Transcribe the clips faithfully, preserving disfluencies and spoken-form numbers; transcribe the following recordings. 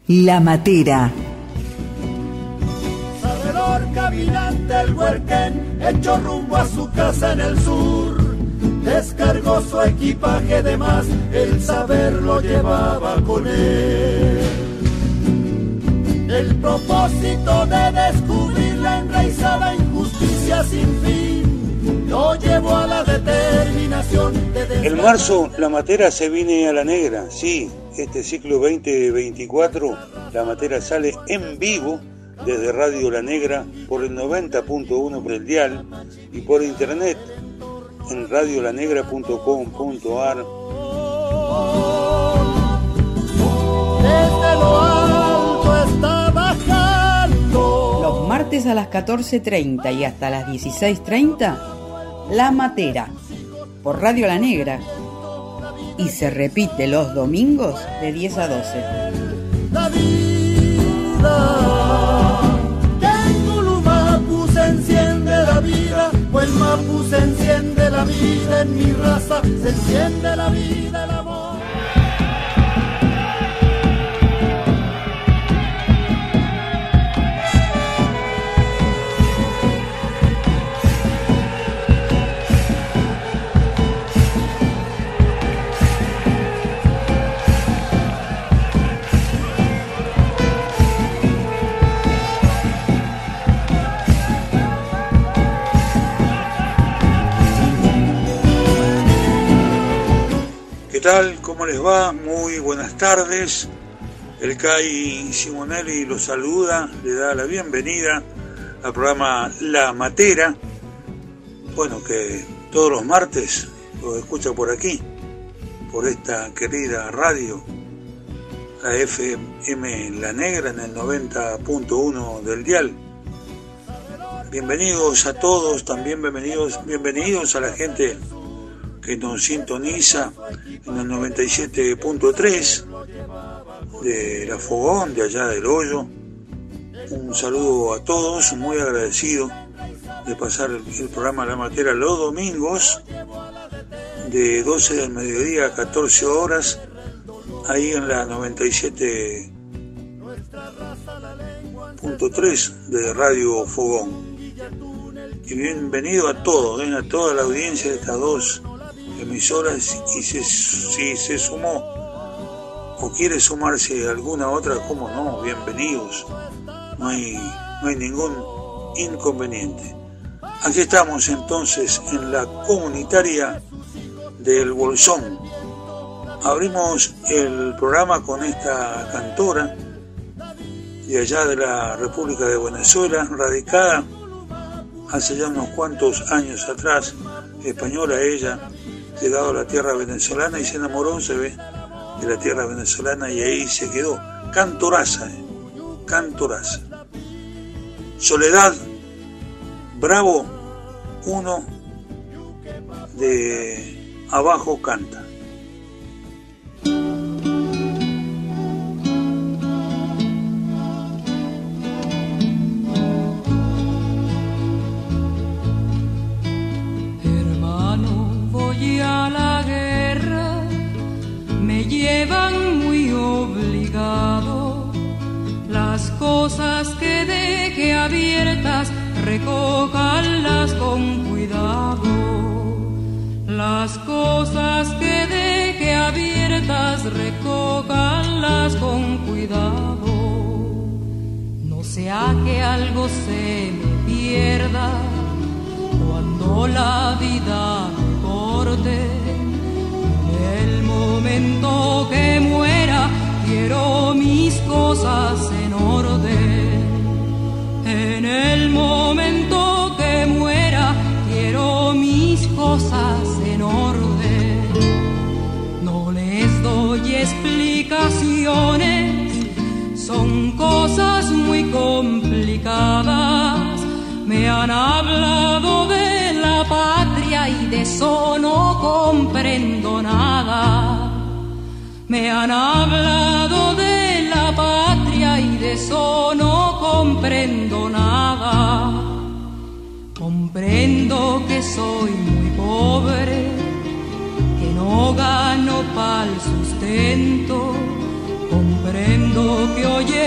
La Matera. Sabedor caminante el huerquén, hecho rumbo a su casa en el sur. Descargó su equipaje de más, el saber lo llevaba con él. El propósito de descubrir la enraizada injusticia sin fin lo llevó a la determinación de... En marzo, La Matera se viene a la negra, sí. Este ciclo veinte veinticuatro, La Matera sale en vivo desde Radio La Negra por el noventa punto uno por el dial y por internet en radio la negra punto com punto a r. Desde lo alto está bajando. Los martes a las catorce treinta y hasta las dieciséis treinta, La Matera por Radio La Negra. Y se repite los domingos de diez a doce. La vida, que en Culumapu se enciende la vida, o en Mapu se enciende la vida, en mi raza se enciende la vida, el amor. ¿Qué tal? ¿Cómo les va? Muy buenas tardes. El Cai Simonelli los saluda, le da la bienvenida al programa La Matera. Bueno, que todos los martes lo escucha por aquí, por esta querida radio, la F M La Negra en el noventa punto uno del dial. Bienvenidos a todos, también bienvenidos, bienvenidos a la gente que nos sintoniza en el noventa y siete punto tres de La Fogón, de allá del Hoyo. Un saludo a todos, muy agradecido de pasar el, el programa La Matera los domingos de doce del mediodía a catorce horas, ahí en la noventa y siete punto tres de Radio Fogón. Y bienvenido a todos, ¿eh? A toda la audiencia de estas dos emisoras, y si, si se sumó o quiere sumarse a alguna otra, cómo no, bienvenidos, no hay, no hay ningún inconveniente. Aquí estamos entonces en la comunitaria del Bolsón. Abrimos el programa con esta cantora de allá de la República de Venezuela, radicada hace ya unos cuantos años atrás, española ella, llegado a la tierra venezolana y se enamoró, se ve, de la tierra venezolana y ahí se quedó. Cantoraza, eh, cantoraza. Soledad Bravo, uno de Abajo Canta. A la guerra me llevan muy obligado, las cosas que deje abiertas recójanlas con cuidado, las cosas que deje abiertas recójanlas con cuidado, no sea que algo se me pierda cuando la vida en el momento que muera quiero mis cosas en orden. En el momento que muera quiero mis cosas en orden. No les doy explicaciones, son cosas muy complicadas. Me han hablado de la patria y de eso no comprendo nada. Me han hablado de la patria y de eso no comprendo nada. Comprendo que soy muy pobre, que no gano pa'l sustento. Comprendo que hoy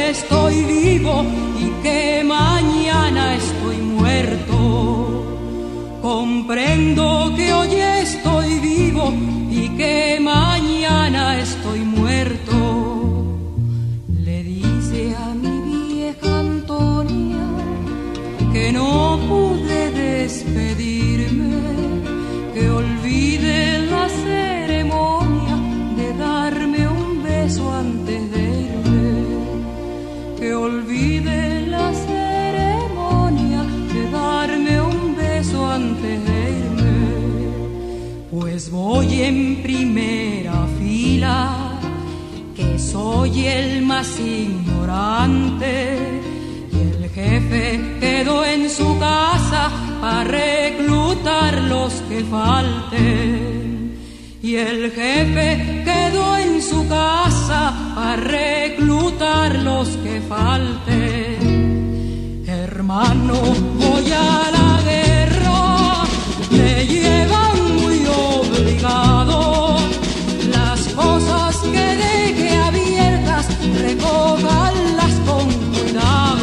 estoy vivo y que mañana estoy muerto. Comprendo que hoy estoy vivo y que mañana estoy muerto. Le dice a mi vieja Antonia que no pude despedirme, que olvide la ceremonia de darme un beso antes de irme, que olvide la ceremonia de darme un beso antes de irme, pues voy en primera fila, que soy el más ignorante, y el jefe quedó en su casa para reclutar los que falten, y el jefe quedó en su casa para reclutar los que falten. Hermano, voy a la guerra, me llevan muy obligado, las cosas que deje abiertas, recójanlas con cuidado.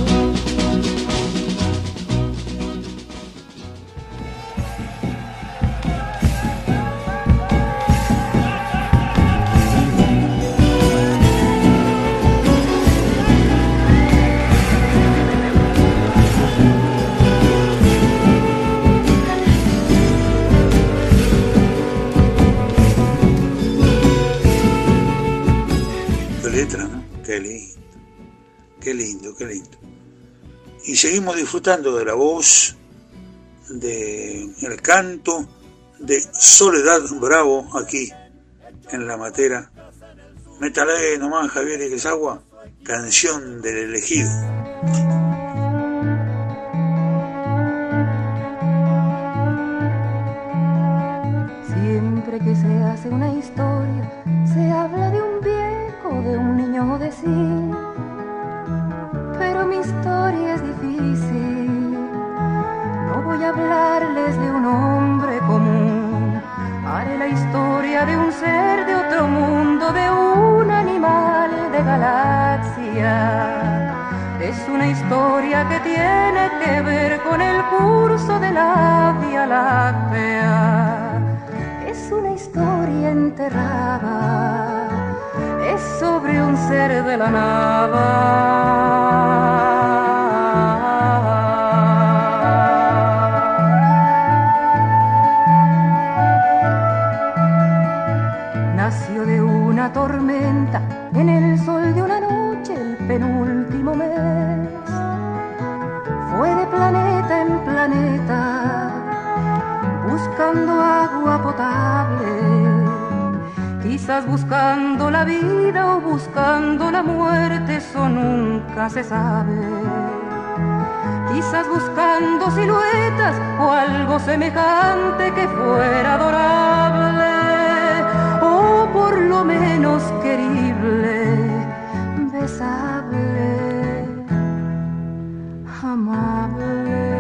Qué lindo, qué lindo, qué lindo. Y seguimos disfrutando de la voz, de el canto de Soledad Bravo aquí en La Matera. Métale nomás, Javier Iglesiagua, Canción del Elegido. Siempre que se hace una historia, se habla de un viejo, de un niño de sí, pero mi historia es difícil. No voy a hablarles de un hombre común, haré la historia de un ser de otro mundo, de un animal de galaxia. Es una historia que tiene que ver con el curso de la Vía Láctea. Es una historia enterrada, es sobre un ser de la nada. Nació de una tormenta en el sol de una noche, el penúltimo mes. Fue de planeta en planeta, buscando agua potable, quizás buscando la vida o buscando la muerte, eso nunca se sabe. Quizás buscando siluetas o algo semejante que fuera adorable, o por lo menos querible, besable, amable.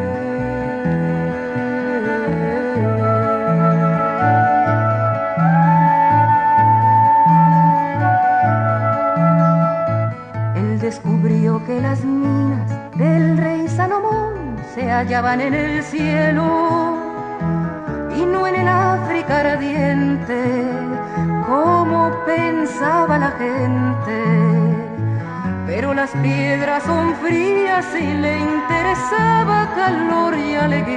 Descubrió que las minas del rey Salomón se hallaban en el cielo y no en el África ardiente, como pensaba la gente. Pero las piedras son frías y le interesaba calor y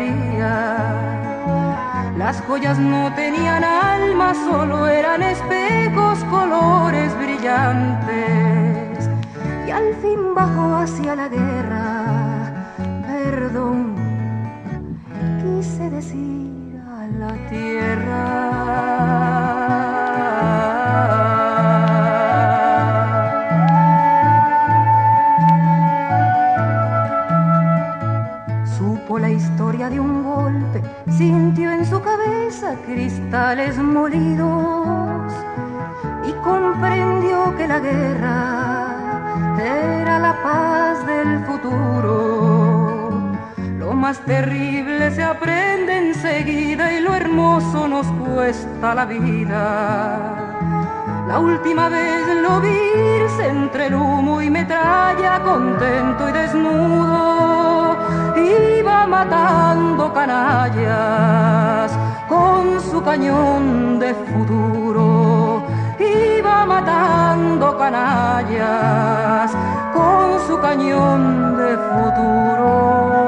alegría. Las joyas no tenían alma, solo eran espejos, colores brillantes. Y al fin bajó hacia la guerra, perdón, quise decir a la tierra. Supo la historia de un golpe, sintió en su cabeza cristales molidos y comprendió que la guerra era la paz del futuro. Lo más terrible se aprende enseguida y lo hermoso nos cuesta la vida. La última vez lo vi irse entre el humo y metralla, contento y desnudo, iba matando canallas con su cañón de futuro, iba matando canallas con su cañón de futuro.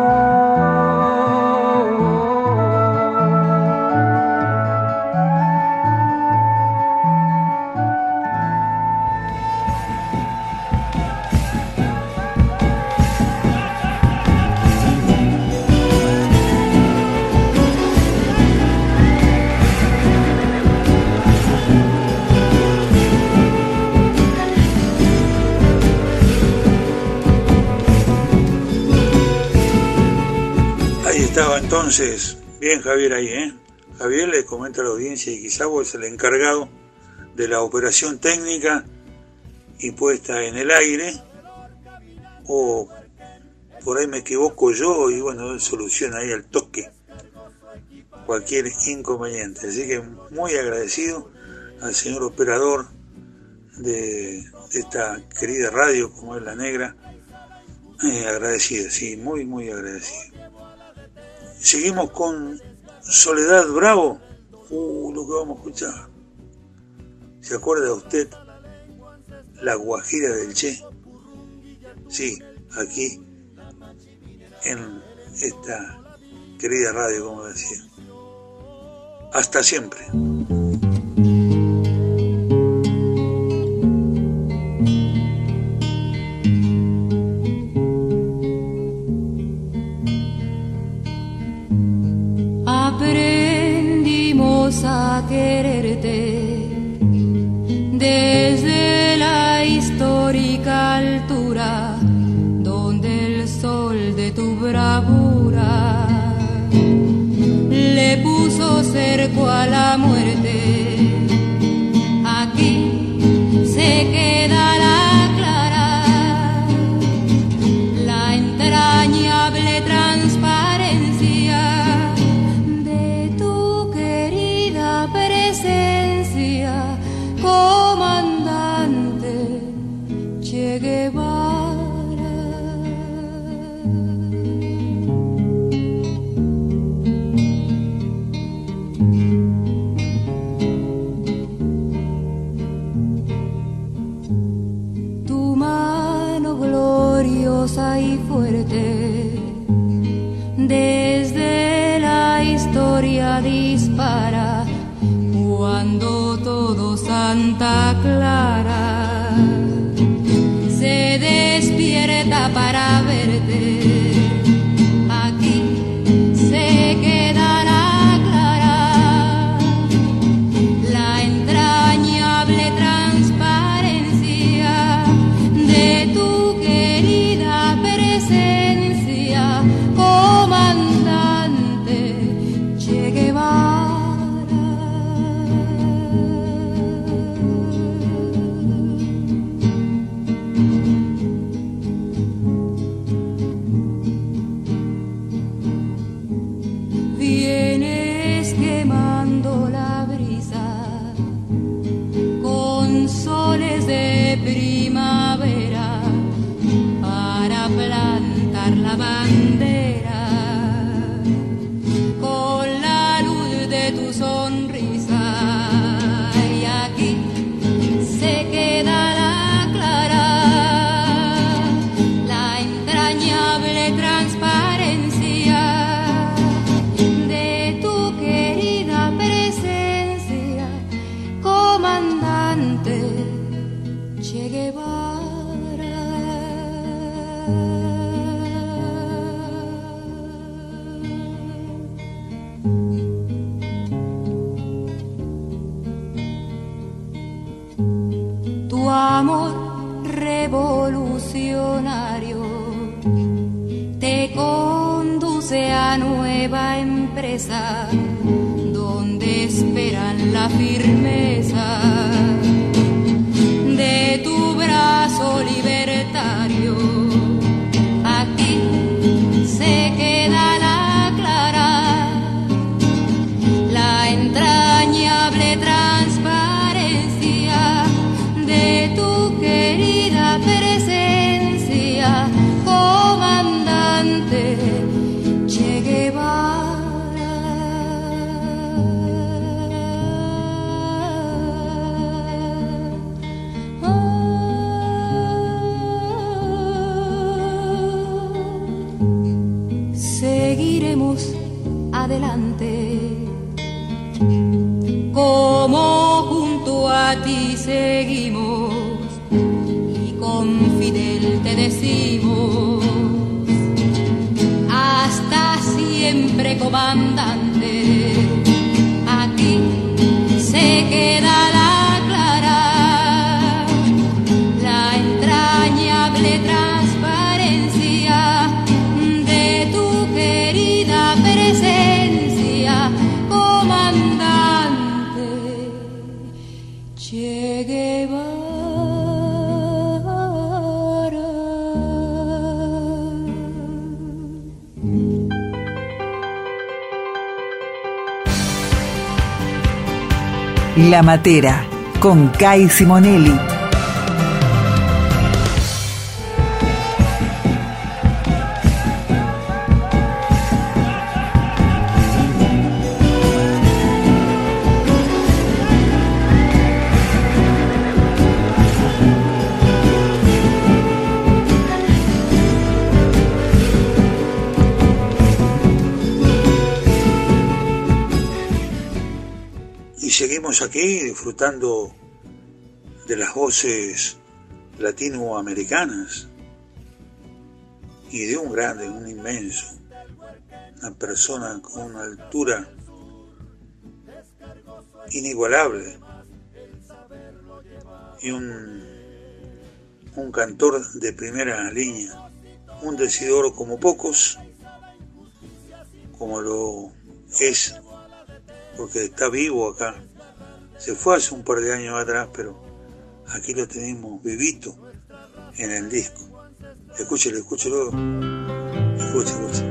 Estaba entonces, bien Javier ahí, ¿eh? Javier le comenta a la audiencia y quizá vos es el encargado de la operación técnica y puesta en el aire, o por ahí me equivoco yo y bueno, él soluciona ahí al toque cualquier inconveniente. Así que muy agradecido al señor operador de esta querida radio como es La Negra, eh, agradecido, sí, muy muy agradecido. Seguimos con Soledad Bravo. Uh, lo que vamos a escuchar. ¿Se acuerda usted? La Guajira del Che. Sí, aquí en esta querida radio, como decía. Hasta siempre. A quererte desde la histórica altura donde el sol de tu bravura le puso cerco a la muerte. Aquí se queda la clara, la entrañable transparencia de tu querida presencia, comandante Che Guevara. Tu mano gloriosa y fuerte desde la historia dispara cuando todo Santa Clara se despierta para verte. Aquí se queda la clara, la entrañable transparencia de tu querida presencia, comandante Che Guevara. Primavera para plantar la bandera con la luz de tu sonrisa, y aquí se queda la clara, la entrañable transparencia de tu querida presencia, comandante Che Guevara. Tu amor revolucionario te conduce a nueva empresa donde esperan la firmeza de tu brazo libertario. Aquí se queda la clara, la entrañable transparencia adelante. Como junto a ti seguimos y con Fidel te decimos, hasta siempre, comandante, aquí se queda la clara, la entrañable transparencia de tu querida presencia, comandante Che Guevara. La Matera, con Kai Simonelli. Seguimos aquí disfrutando de las voces latinoamericanas y de un grande, un inmenso, una persona con una altura inigualable y un, un cantor de primera línea, un decidor como pocos, como lo es, porque está vivo acá. Se fue hace un par de años atrás, pero aquí lo tenemos vivito en el disco. Escúchelo, escúchelo. Escuche, escuche.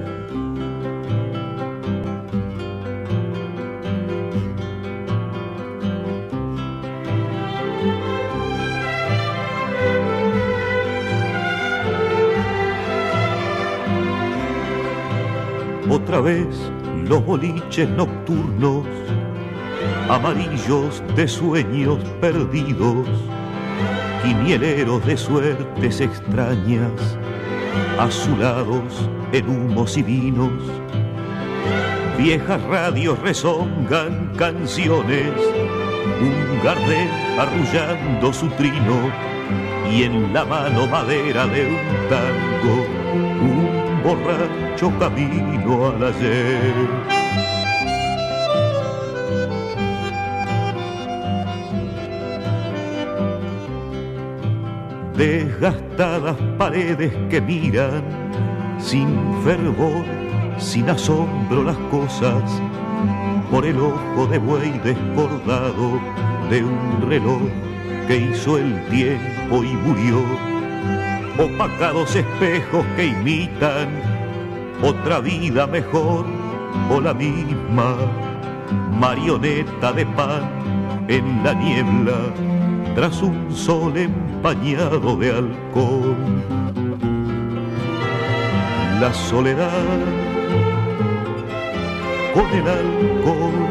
Otra vez los boliches nocturnos, amarillos de sueños perdidos, quinieleros de suertes extrañas, azulados en humos y vinos. Viejas radios rezongan canciones, un Gardel arrullando su trino, y en la mano madera de un tango, un borracho camino al ayer. Desgastadas paredes que miran sin fervor, sin asombro las cosas, por el ojo de buey desbordado de un reloj que hizo el tiempo y murió. Opacados espejos que imitan otra vida mejor o la misma, marioneta de pan en la niebla tras un sol empañado de alcohol. La soledad con el alcohol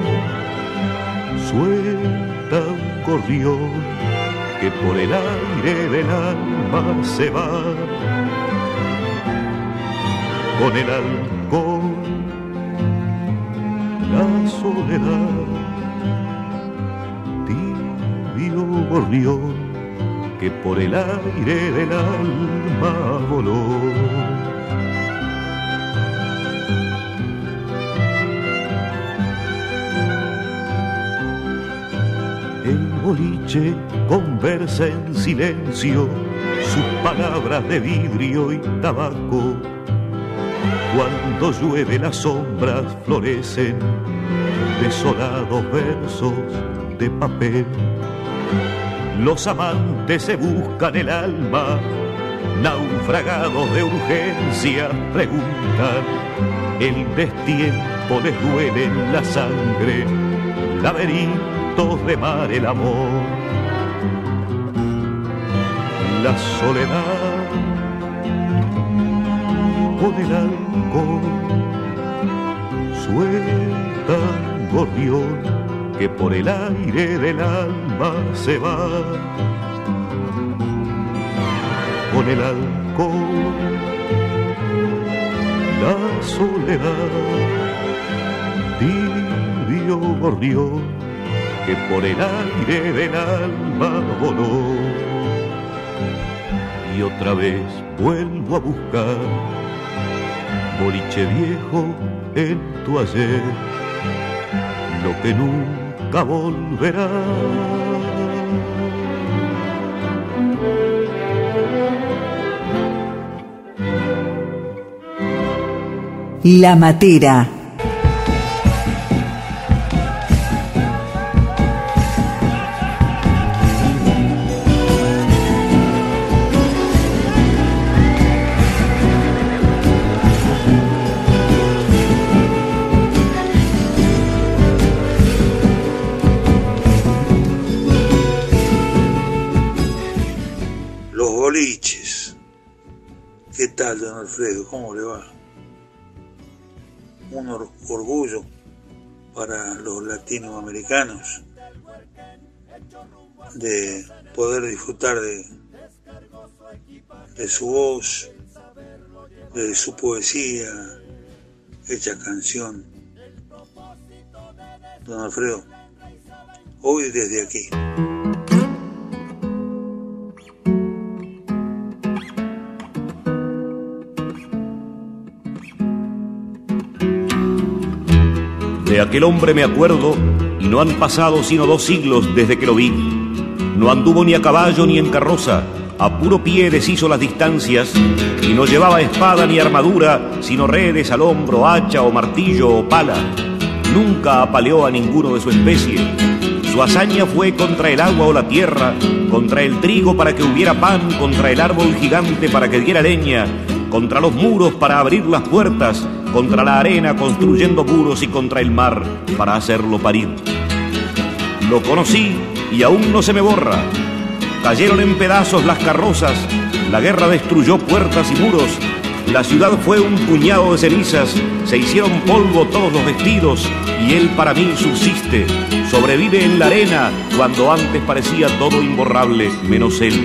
suelta un corrión que por el aire del alma se va. Con el alcohol, la soledad, tibio gorrión que por el aire del alma voló. El boliche conversa en silencio sus palabras de vidrio y tabaco. Cuando llueve las sombras florecen desolados versos de papel. Los amantes se buscan el alma, naufragados de urgencia preguntan. El destiempo les duele en la sangre, laberintos de mar el amor. La soledad con el alcohol suelta un gorrión que por el aire del alma se va. Con el alcohol, la soledad, gorrión que por el aire del alma voló. Y otra vez vuelvo a buscar boliche viejo en tu ayer, lo que nunca volverá. La Matera. Los boliches. ¿Qué tal, don Alfredo? ¿Cómo le va? Un or- orgullo para los latinoamericanos de poder disfrutar de, de su voz, de su poesía hecha canción. Don Alfredo, hoy desde aquí. De aquel hombre me acuerdo, y no han pasado sino dos siglos desde que lo vi. No anduvo ni a caballo ni en carroza, a puro pie deshizo las distancias, y no llevaba espada ni armadura, sino redes al hombro, hacha o martillo o pala. Nunca apaleó a ninguno de su especie. Su hazaña fue contra el agua o la tierra, contra el trigo para que hubiera pan, contra el árbol gigante para que diera leña, contra los muros para abrir las puertas, contra la arena construyendo muros y contra el mar para hacerlo parir. Lo conocí y aún no se me borra. Cayeron en pedazos las carrozas, la guerra destruyó puertas y muros, la ciudad fue un puñado de cenizas, se hicieron polvo todos los vestidos y él para mí subsiste, sobrevive en la arena cuando antes parecía todo imborrable menos él.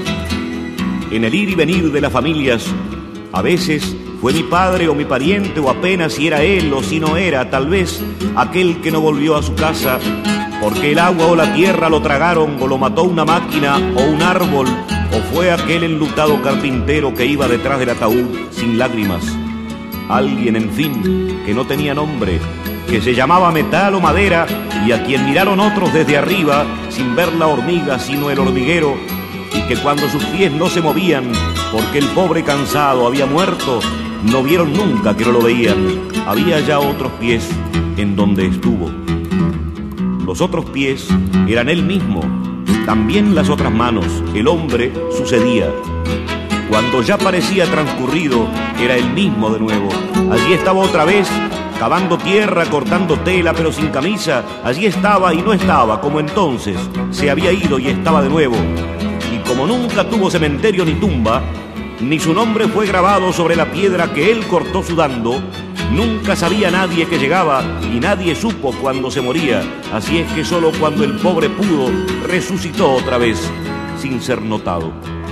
En el ir y venir de las familias, a veces fue mi padre o mi pariente o apenas si era él o si no era, tal vez, aquel que no volvió a su casa porque el agua o la tierra lo tragaron o lo mató una máquina o un árbol, o fue aquel enlutado carpintero que iba detrás del ataúd sin lágrimas. Alguien, en fin, que no tenía nombre, que se llamaba metal o madera y a quien miraron otros desde arriba sin ver la hormiga sino el hormiguero, y que cuando sus pies no se movían porque el pobre cansado había muerto, no vieron nunca que no lo veían. Había ya otros pies en donde estuvo. Los otros pies eran él mismo, también las otras manos, el hombre sucedía. Cuando ya parecía transcurrido, era él mismo de nuevo. Allí estaba otra vez, cavando tierra, cortando tela, pero sin camisa. Allí estaba y no estaba, como entonces. Se había ido y estaba de nuevo. Y como nunca tuvo cementerio ni tumba, ni su nombre fue grabado sobre la piedra que él cortó sudando, nunca sabía nadie que llegaba y nadie supo cuando se moría. Así es que solo cuando el pobre pudo, resucitó otra vez, sin ser notado.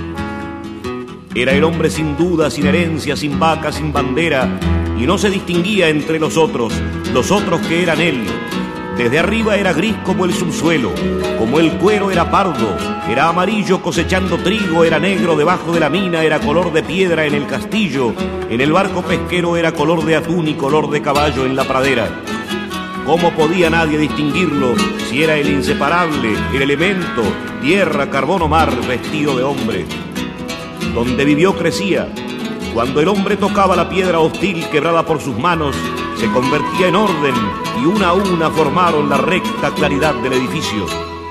Era el hombre sin duda, sin herencia, sin vaca, sin bandera, y no se distinguía entre los otros, los otros que eran él. Desde arriba era gris como el subsuelo, como el cuero era pardo, era amarillo cosechando trigo, era negro debajo de la mina, era color de piedra en el castillo, en el barco pesquero era color de atún y color de caballo en la pradera. ¿Cómo podía nadie distinguirlo si era el inseparable, el elemento, tierra, carbón o mar, vestido de hombre? Donde vivió crecía. Cuando el hombre tocaba la piedra hostil quebrada por sus manos, se convertía en orden y una a una formaron la recta claridad del edificio.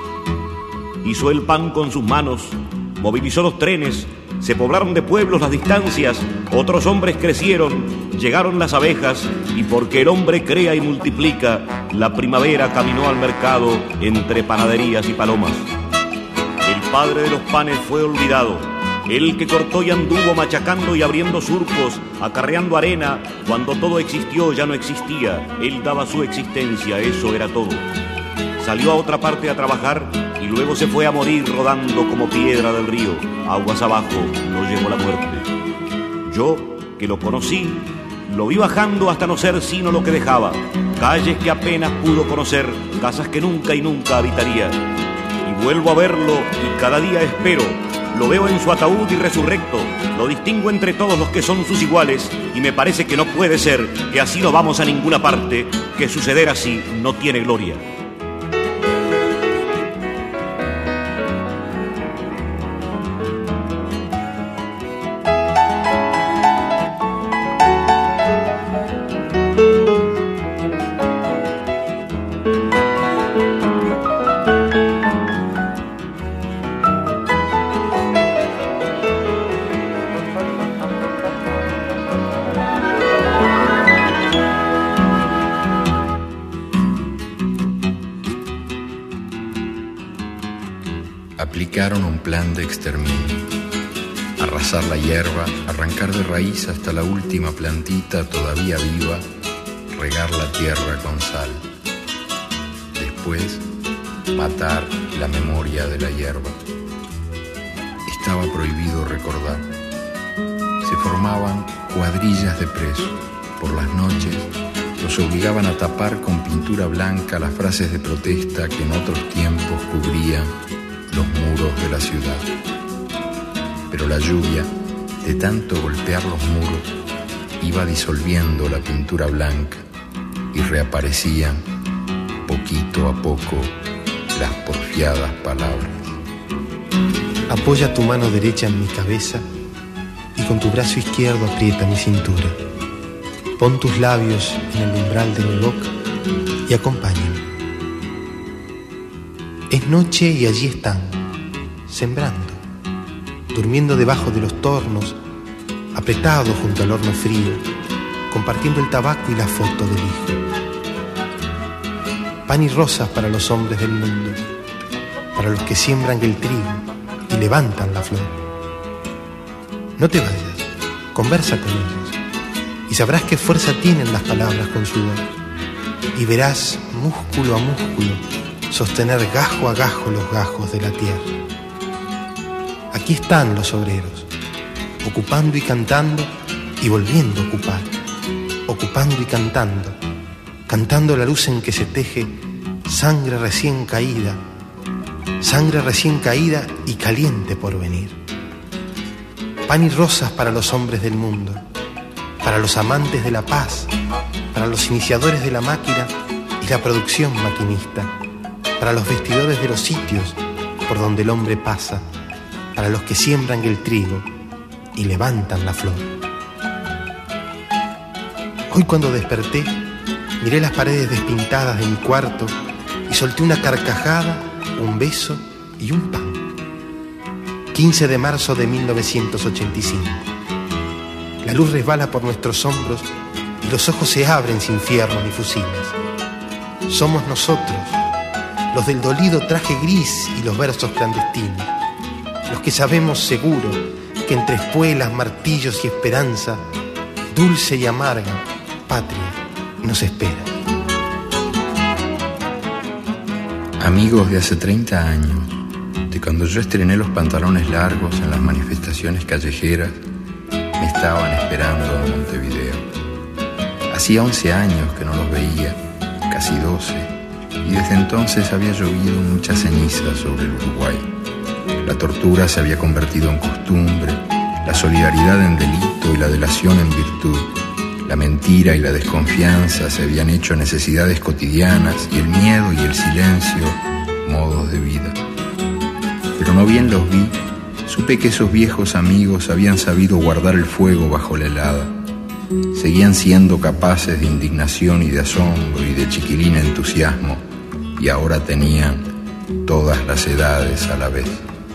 Hizo el pan con sus manos, movilizó los trenes, se poblaron de pueblos las distancias, otros hombres crecieron, llegaron las abejas y porque el hombre crea y multiplica, la primavera caminó al mercado entre panaderías y palomas. El padre de los panes fue olvidado. El que cortó y anduvo machacando y abriendo surcos, acarreando arena, cuando todo existió ya no existía, él daba su existencia, eso era todo. Salió a otra parte a trabajar y luego se fue a morir rodando como piedra del río, aguas abajo lo llevó la muerte. Yo, que lo conocí, Lo vi bajando hasta no ser sino lo que dejaba, calles que apenas pudo conocer, casas que nunca y nunca habitaría. Y vuelvo a verlo y cada día espero, lo veo en su ataúd y resurrecto, lo distingo entre todos los que son sus iguales, y me parece que no puede ser, que así no vamos a ninguna parte, que suceder así no tiene gloria. Aplicaron un plan de exterminio: arrasar la hierba, arrancar de raíz hasta la última plantita todavía viva, regar la tierra con sal. Después, matar la memoria de la hierba. Estaba prohibido recordar. Se formaban cuadrillas de presos. Por las noches los obligaban a tapar con pintura blanca las frases de protesta que en otros tiempos cubrían los muros de la ciudad. Pero la lluvia, de tanto golpear los muros, iba disolviendo la pintura blanca y reaparecían, poquito a poco, las porfiadas palabras. Apoya tu mano derecha en mi cabeza y con tu brazo izquierdo aprieta mi cintura. Pon tus labios en el umbral de mi boca y acompáñame. Es noche y allí están, sembrando, durmiendo debajo de los tornos, apretados junto al horno frío, compartiendo el tabaco y la foto del hijo. Pan y rosas para los hombres del mundo, para los que siembran el trigo y levantan la flor. No te vayas, conversa con ellos y sabrás qué fuerza tienen las palabras con sudor, y verás músculo a músculo sostener gajo a gajo los gajos de la tierra. Aquí están los obreros, ocupando y cantando y volviendo a ocupar, ocupando y cantando, cantando la luz en que se teje sangre recién caída, sangre recién caída y caliente por venir. Pan y rosas para los hombres del mundo, para los amantes de la paz, para los iniciadores de la máquina y la producción maquinista, para los vestidores de los sitios por donde el hombre pasa, para los que siembran el trigo y levantan la flor. Hoy cuando desperté, miré las paredes despintadas de mi cuarto y solté una carcajada, un beso y un pan. quince de marzo de mil novecientos ochenta y cinco. La luz resbala por nuestros hombros y los ojos se abren sin fierros ni fusiles. Somos nosotros, los del dolido traje gris y los versos clandestinos, los que sabemos seguro que entre espuelas, martillos y esperanza, dulce y amarga, patria nos espera. Amigos de hace treinta años, de cuando yo estrené los pantalones largos en las manifestaciones callejeras, me estaban esperando en Montevideo. Hacía once años que no los veía, casi doce, y desde entonces había llovido mucha ceniza sobre el Uruguay. La tortura se había convertido en costumbre, la solidaridad en delito y la delación en virtud. La mentira y la desconfianza se habían hecho necesidades cotidianas y el miedo y el silencio modos de vida. Pero no bien los vi, supe que esos viejos amigos habían sabido guardar el fuego bajo la helada. Seguían siendo capaces de indignación y de asombro y de chiquilín entusiasmo, y ahora tenían todas las edades a la vez.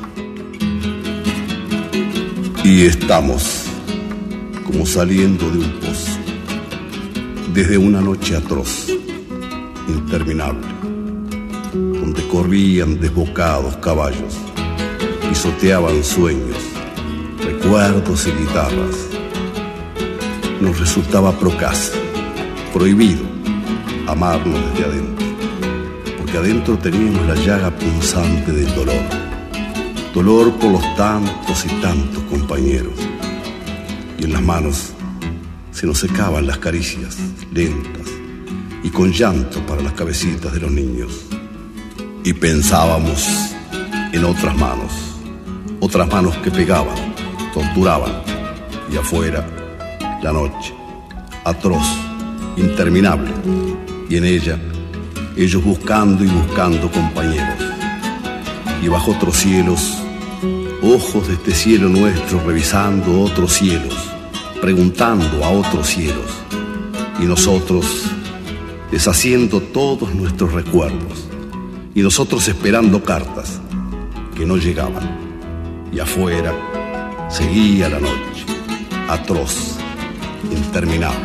Y estamos como saliendo de un pozo, desde una noche atroz, interminable, donde corrían desbocados caballos, pisoteaban sueños, recuerdos y guitarras. Nos resultaba procaz, prohibido, amarnos desde adentro, porque adentro teníamos la llaga punzante del dolor, dolor por los tantos y tantos compañeros, y en las manos se nos secaban las caricias, lentas y con llanto para las cabecitas de los niños. Y pensábamos en otras manos, otras manos que pegaban, torturaban, y afuera la noche, atroz, interminable, y en ella ellos buscando y buscando compañeros. Y bajo otros cielos, ojos de este cielo nuestro revisando otros cielos, preguntando a otros cielos, y nosotros deshaciendo todos nuestros recuerdos, y nosotros esperando cartas que no llegaban, y afuera seguía la noche, atroz, interminable.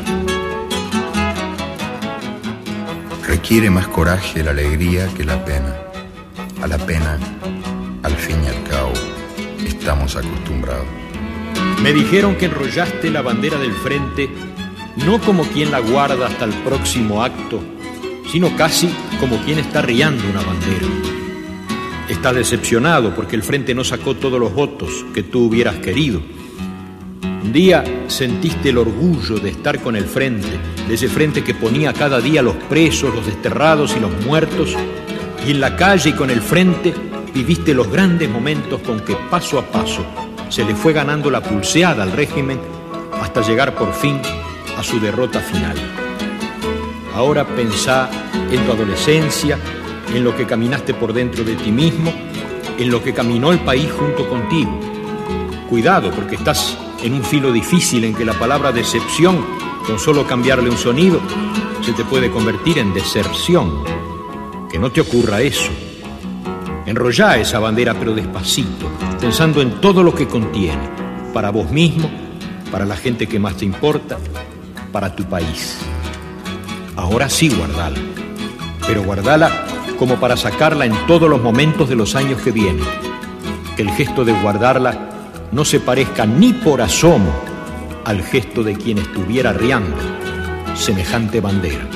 Requiere más coraje la alegría que la pena. A la pena, al fin y al cabo, estamos acostumbrados. Me dijeron que enrollaste la bandera del frente no como quien la guarda hasta el próximo acto, sino casi como quien está riando una bandera. Estás decepcionado porque el frente no sacó todos los votos que tú hubieras querido. Un día sentiste el orgullo de estar con el frente, de ese frente que ponía cada día los presos, los desterrados y los muertos, y en la calle y con el frente viviste los grandes momentos con que paso a paso se le fue ganando la pulseada al régimen hasta llegar por fin a su derrota final. Ahora pensá en tu adolescencia, en lo que caminaste por dentro de ti mismo, en lo que caminó el país junto contigo. Cuidado, porque estás en un filo difícil en que la palabra decepción, con solo cambiarle un sonido, se te puede convertir en deserción. Que no te ocurra eso. Enrollá esa bandera, pero despacito, pensando en todo lo que contiene, para vos mismo, para la gente que más te importa, para tu país. Ahora sí guardala, pero guardala como para sacarla en todos los momentos de los años que vienen. Que el gesto de guardarla no se parezca ni por asomo al gesto de quien estuviera arriando semejante bandera.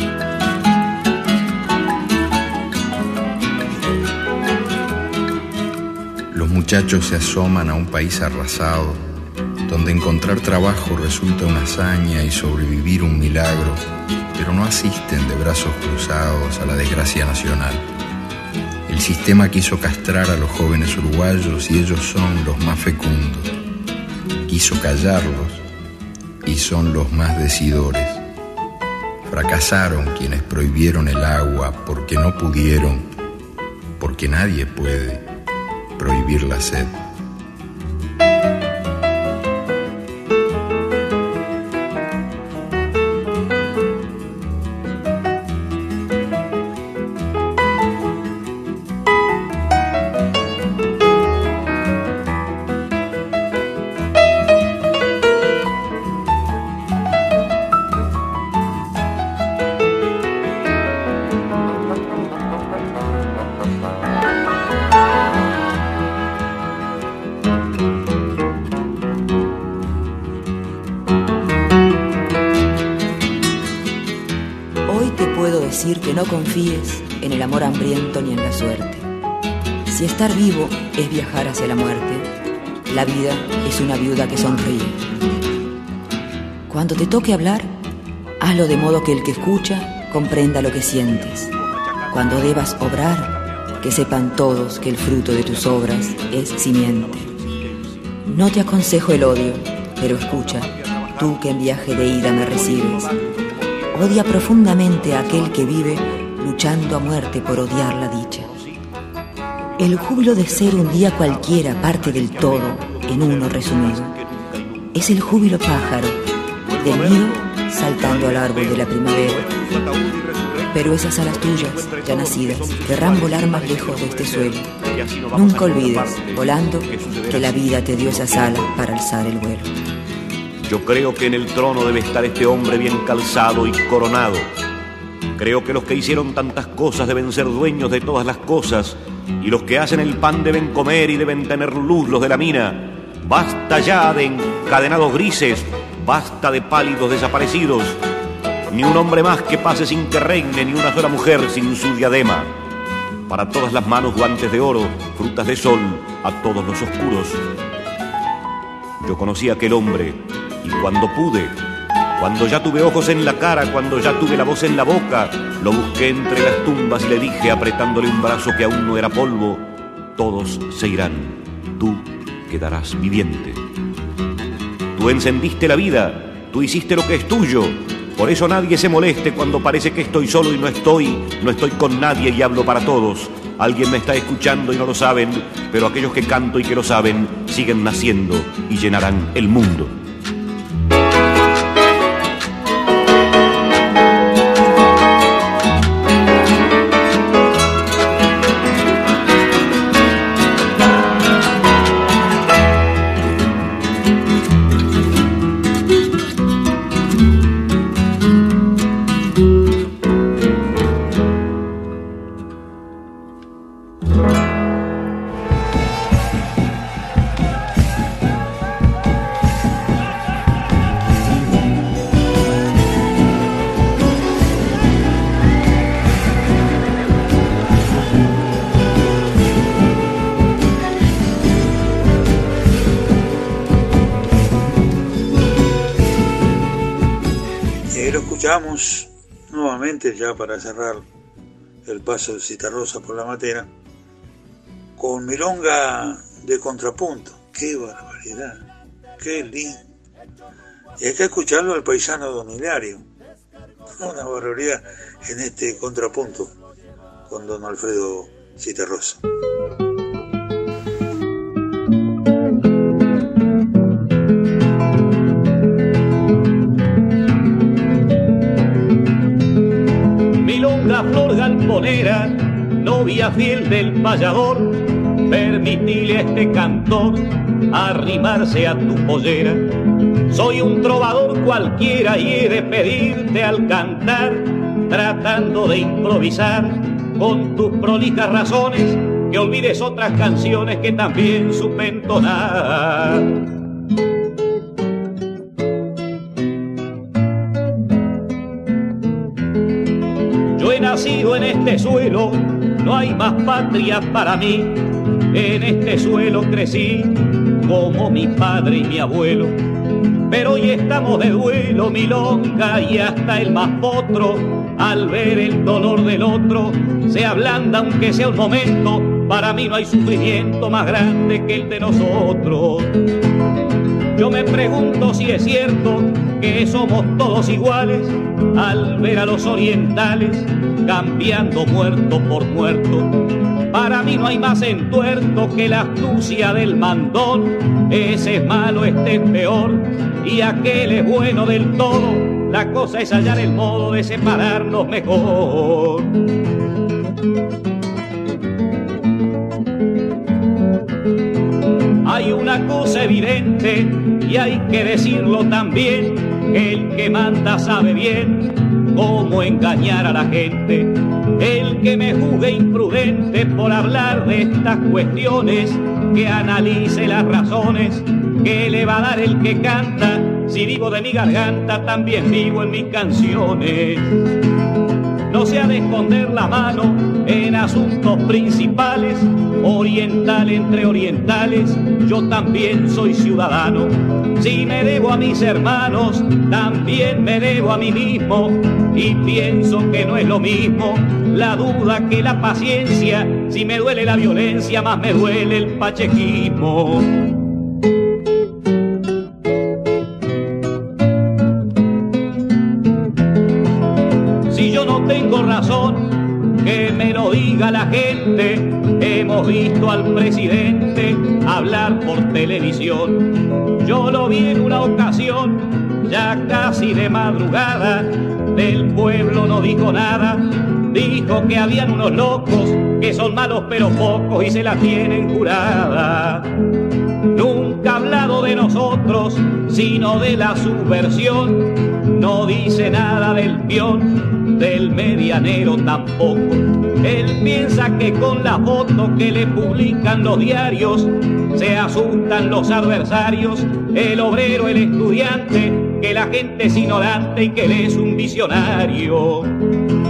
Los muchachos se asoman a un país arrasado, donde encontrar trabajo resulta una hazaña y sobrevivir un milagro, pero no asisten de brazos cruzados a la desgracia nacional. El sistema quiso castrar a los jóvenes uruguayos y ellos son los más fecundos. Quiso callarlos y son los más decidores. Fracasaron quienes prohibieron el agua porque no pudieron, porque nadie puede prohibir la sed. Que no confíes en el amor hambriento ni en la suerte. Si estar vivo es viajar hacia la muerte, la vida es una viuda que sonríe. Cuando te toque hablar, hazlo de modo que el que escucha comprenda lo que sientes. Cuando debas obrar, que sepan todos que el fruto de tus obras es simiente. No te aconsejo el odio, pero escucha, tú que en viaje de ida me recibes. Odia profundamente a aquel que vive luchando a muerte por odiar la dicha. El júbilo de ser un día cualquiera parte del todo en uno resumido. Es el júbilo pájaro, del nido saltando al árbol de la primavera. Pero esas alas tuyas, ya nacidas, querrán volar más lejos de este suelo. Nunca olvides, volando, que la vida te dio esas alas para alzar el vuelo. Yo creo que en el trono debe estar este hombre bien calzado y coronado. Creo que los que hicieron tantas cosas deben ser dueños de todas las cosas, y los que hacen el pan deben comer y deben tener luz los de la mina. Basta ya de encadenados grises, basta de pálidos desaparecidos. Ni un hombre más que pase sin que reine, ni una sola mujer sin su diadema. Para todas las manos guantes de oro, frutas de sol a todos los oscuros. Yo conocí a aquel hombre, y cuando pude, Cuando ya tuve ojos en la cara, cuando ya tuve la voz en la boca, lo busqué entre las tumbas y le dije, apretándole un brazo que aún no era polvo, todos se irán, tú quedarás viviente. Tú encendiste la vida, tú hiciste lo que es tuyo, por eso nadie se moleste cuando parece que estoy solo y no estoy, no estoy con nadie y hablo para todos. Alguien me está escuchando y no lo saben, pero aquellos que canto y que lo saben siguen naciendo y llenarán el mundo. Nuevamente, ya para cerrar el paso de Citarrosa por la Matera, con milonga de contrapunto. ¡Qué barbaridad! ¡Qué lindo! Y hay que escucharlo al paisano don Hilario. Una barbaridad en este contrapunto con don Alfredo Citarrosa. Flor galponera, novia fiel del payador, permitile a este cantor arrimarse a tu pollera. Soy un trovador cualquiera y he de pedirte al cantar, tratando de improvisar con tus prolijas razones, que olvides otras canciones que también supe entonar. Nacido en este suelo, no hay más patria para mí. En este suelo crecí como mi padre y mi abuelo. Pero hoy estamos de duelo, milonga, y hasta el más potro, al ver el dolor del otro, se ablanda aunque sea un momento. Para mí no hay sufrimiento más grande que el de nosotros. Yo me pregunto si es cierto que somos todos iguales al ver a los orientales cambiando muerto por muerto. Para mí no hay más entuerto que la astucia del mandón. Ese es malo, este es peor y aquel es bueno del todo. La cosa es hallar el modo de separarnos mejor. Hay una cosa evidente y hay que decirlo también, que el que manda sabe bien cómo engañar a la gente. El que me juzgue imprudente por hablar de estas cuestiones, que analice las razones que le va a dar el que canta. Si vivo de mi garganta, también vivo en mis canciones. No se ha de esconder la mano en asuntos principales. Oriental entre orientales, yo también soy ciudadano. Si me debo a mis hermanos, también me debo a mí mismo. Y pienso que no es lo mismo la duda que la paciencia. Si me duele la violencia, más me duele el pachequismo. Si yo no tengo razón, que me lo diga la gente. Hemos visto al presidente hablar por televisión. Yo lo vi en una ocasión, ya casi de madrugada. Del pueblo no dijo nada, dijo que habían unos locos que son malos pero pocos y se la tienen jurada. Nunca ha hablado de nosotros, sino de la subversión. No dice nada del peón, del medianero tampoco. Él piensa que con la foto que le publican los diarios se asustan los adversarios, el obrero, el estudiante, que la gente es ignorante y que él es un visionario.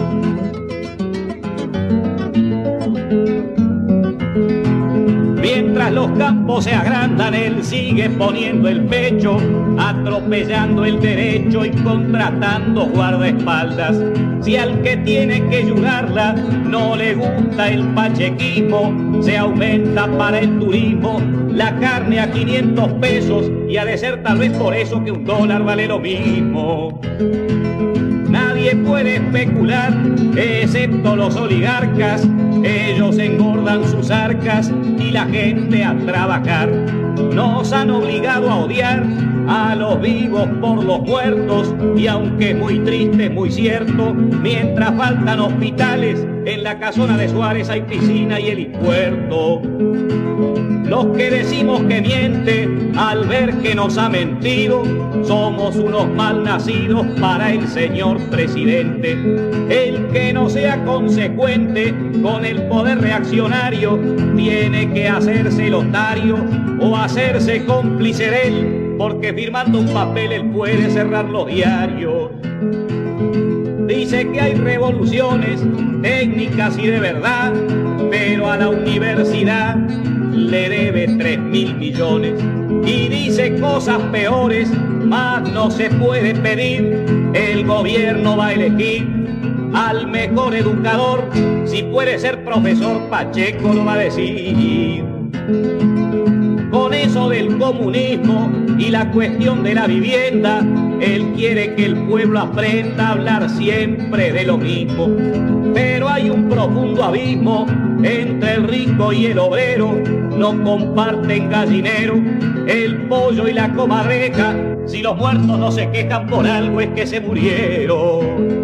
Mientras Mientras los campos se agrandan, él sigue poniendo el pecho, atropellando el derecho y contratando guardaespaldas. Si al que tiene que ayudarla no le gusta el pachequismo, se aumenta para el turismo la carne a quinientos pesos y ha de ser tal vez por eso que un dólar vale lo mismo. Nadie puede especular, excepto los oligarcas. Ellos engordan sus arcas y la gente a trabajar. Nos han obligado a odiar a los vivos por los muertos. Y aunque muy triste, muy cierto, mientras faltan hospitales, en la casona de Suárez hay piscina y helipuerto. Los que decimos que miente al ver que nos ha mentido, somos unos malnacidos para el señor presidente. El que no sea consecuente con el poder reaccionario tiene que hacerse lotario o hacerse cómplice de él, porque firmando un papel él puede cerrar los diarios. Dice que hay revoluciones técnicas y de verdad, pero a la universidad le debe tres mil millones. Y dice cosas peores, más no se puede pedir. El gobierno va a elegir al mejor educador. Si puede ser profesor, Pacheco lo va a decir. Con eso del comunismo y la cuestión de la vivienda, él quiere que el pueblo aprenda a hablar siempre de lo mismo. Pero hay un profundo abismo entre el rico y el obrero. No comparten gallinero, el pollo y la comadreja. Si los muertos no se quejan por algo es que se murieron.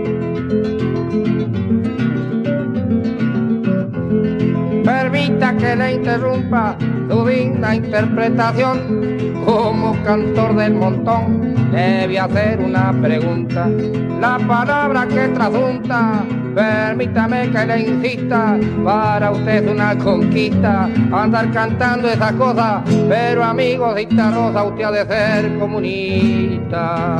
Permita que le interrumpa su digna interpretación. Como cantor del montón debe hacer una pregunta. La palabra que trasunta, permítame que le insista, para usted es una conquista andar cantando esas cosas, pero amigo de Rosa, usted ha de ser comunista.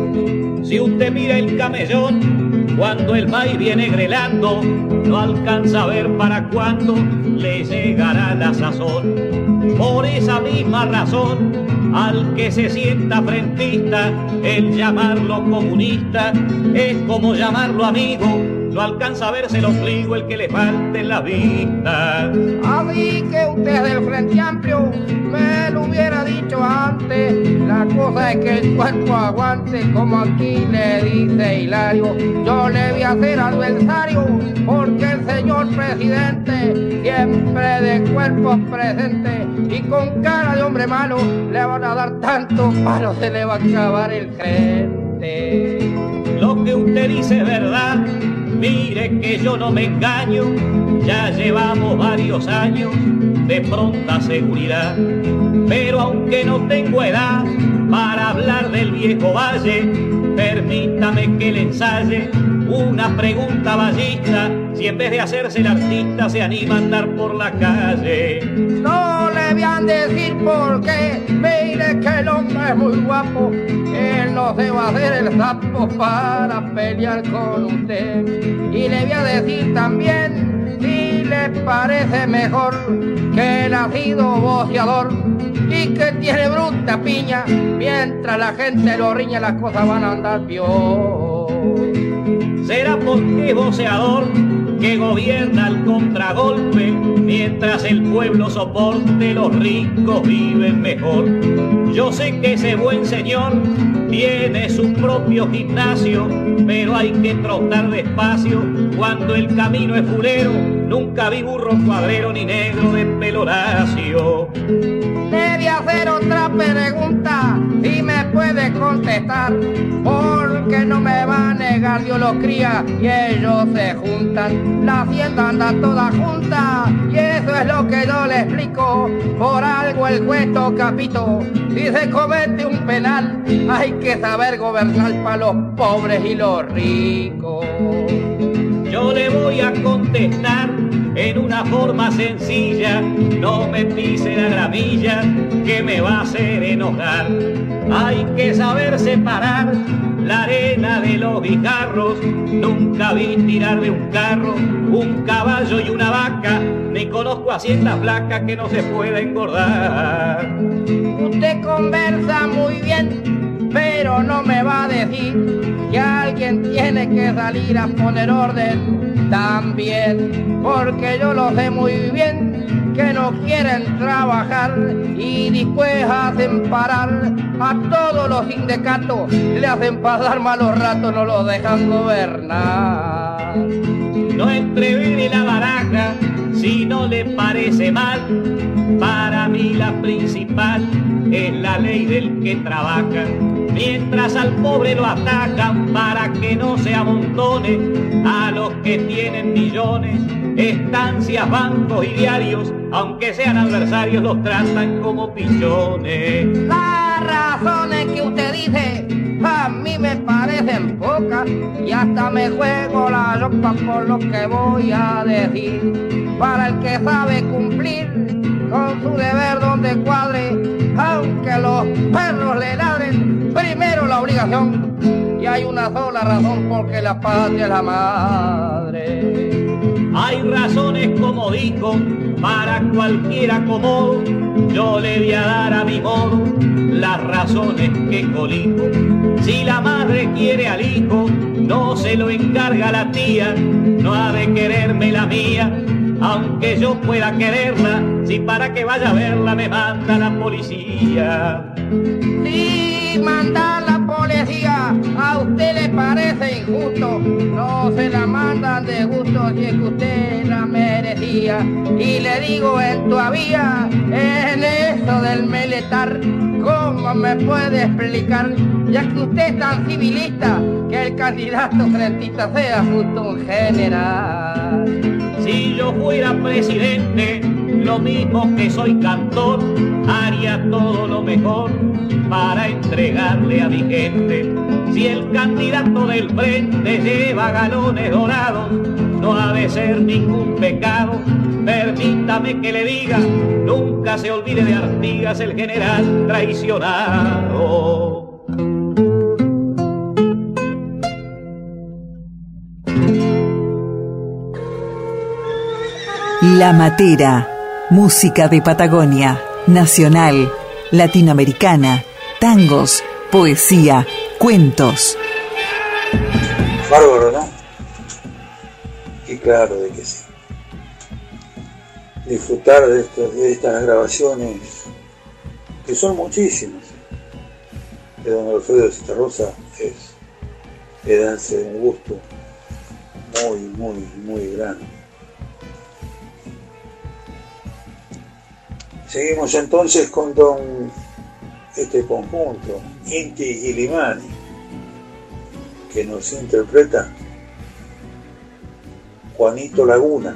Si usted mira el camellón, cuando el maíz viene grelando, no alcanza a ver para cuándo le llegará la sazón. Por esa misma razón, al que se sienta frentista, el llamarlo comunista es como llamarlo amigo. No alcanza a verse el ombligo el que le falte en la vista. Así que usted del Frente Amplio me lo hubiera dicho antes. La cosa es que el cuerpo aguante, como aquí le dice Hilario. Yo le voy a hacer adversario, porque el señor presidente siempre de cuerpo presente y con cara de hombre malo le van a dar tanto palo, se le va a acabar el frente. Lo que usted dice es verdad. Mire que yo no me engaño, ya llevamos varios años de pronta seguridad. Pero aunque no tengo edad para hablar del viejo valle, permítame que le ensaye una pregunta ballista. Si en vez de hacerse el artista se anima a andar por la calle. No le voy a decir por qué, mire que el hombre es muy guapo. Él no se va a hacer el sapo para pelear con usted. Y le voy a decir también, si le parece mejor, que él ha sido boceador y que tiene bruta piña. Mientras la gente lo riña, las cosas van a andar peor. Será porque es boceador que gobierna al contragolpe, mientras el pueblo soporte, los ricos viven mejor. Yo sé que ese buen señor tiene su propio gimnasio, pero hay que trotar despacio cuando el camino es fulero. Nunca vi burro cuadrero ni negro de pelo lacio. Debe hacer otra pregunta, si me puede contestar, porque no me va a negar, Dios los cría y ellos se juntan. La hacienda anda toda junta y eso es lo que yo le explico. Por algo el cuento capito, si se comete un penal hay que saber gobernar para los pobres y los ricos. Yo le voy a contestar en una forma sencilla, no me pise la gramilla que me va a hacer enojar. Hay que saber separar la arena de los guijarros. Nunca vi tirar de un carro un caballo y una vaca, ni conozco hacienda flaca que no se pueda engordar. Usted conversa muy bien, pero no me va a decir que alguien tiene que salir a poner orden también, porque yo lo sé muy bien que no quieren trabajar y después hacen parar a todos los sindicatos, le hacen pasar malos ratos, no los dejan gobernar. No entrevere la baraja si no le parece mal, para mí la principal es la ley del que trabaja. Mientras al pobre lo atacan para que no se amontone, a los que tienen millones, estancias, bancos y diarios, aunque sean adversarios, los tratan como pichones. Las razones que usted dice a mí me parecen pocas y hasta me juego la ropa por lo que voy a decir. Para el que sabe cumplir con su deber donde cuadre, aunque los perros le ladren, primero la obligación, y hay una sola razón, porque la patria es la madre. Hay razones, como dijo, para cualquier acomodo, yo le voy a dar a mi modo las razones que colijo. Si la madre quiere al hijo, no se lo encarga la tía, no ha de quererme la mía, aunque yo pueda quererla, si para que vaya a verla me manda la policía. Si manda la policía a usted le parece injusto, no se la mandan de gusto si es que usted la merecía. Y le digo en todavía, en eso del militar, ¿cómo me puede explicar? Ya que usted es tan civilista, que el candidato frentista sea justo un general. Si yo fuera presidente, lo mismo que soy cantor, haría todo lo mejor para entregarle a mi gente. Si el candidato del frente lleva galones dorados, no ha de ser ningún pecado. Permítame que le diga, nunca se olvide de Artigas, el general traicionado. La Matera, música de Patagonia, nacional, latinoamericana, tangos, poesía, cuentos. Bárbaro, ¿no? Y claro de que sí. Disfrutar de, estos, de estas grabaciones, que son muchísimas, de don Alfredo Citarrosa, es, es darse un gusto muy, muy, muy grande. Seguimos entonces con don, este conjunto, Inti y Limani, que nos interpreta Juanito Laguna.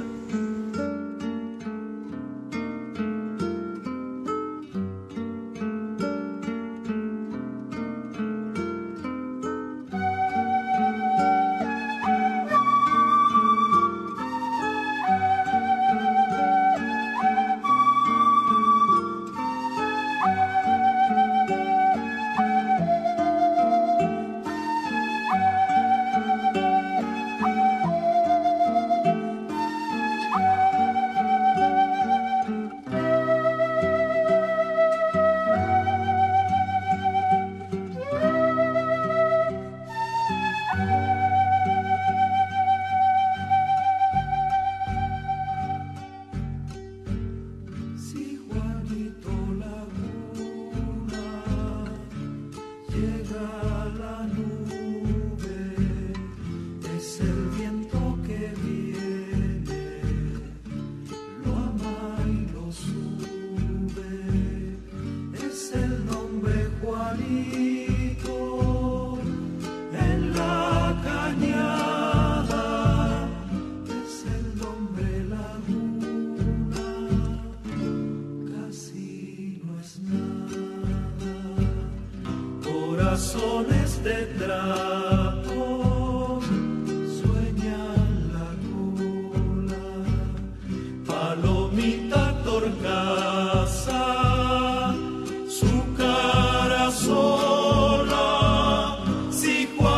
Corazones de trapo sueñan la cola, palomita torcaza, su cara sola, si Juan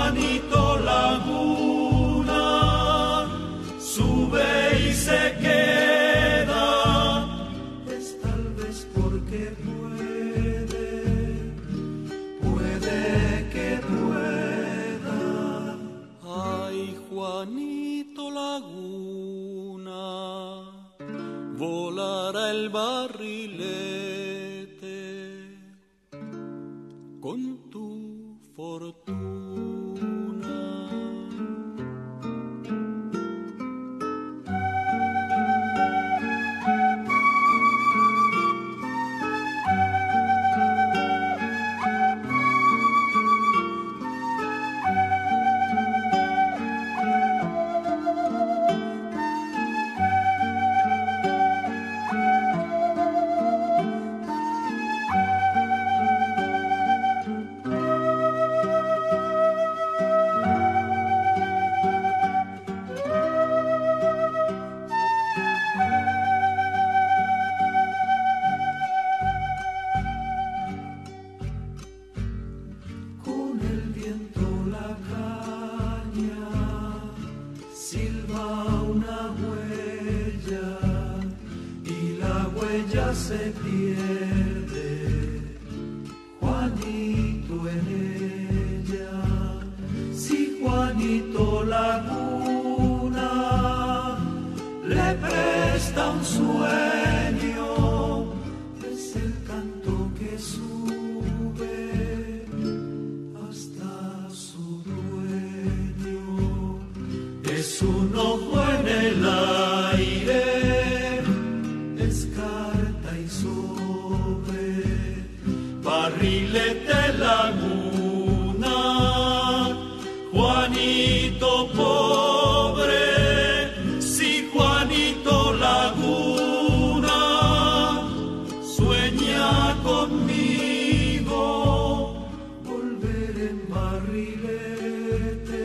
el barrilete con tu fortuna. Se pierde Juanito en ella, si Juanito Laguna le presta un sueño, es el canto que sube hasta su dueño, es un ojo en el aire, barrilete Laguna, Juanito pobre, si Juanito Laguna sueña conmigo, volver en barrilete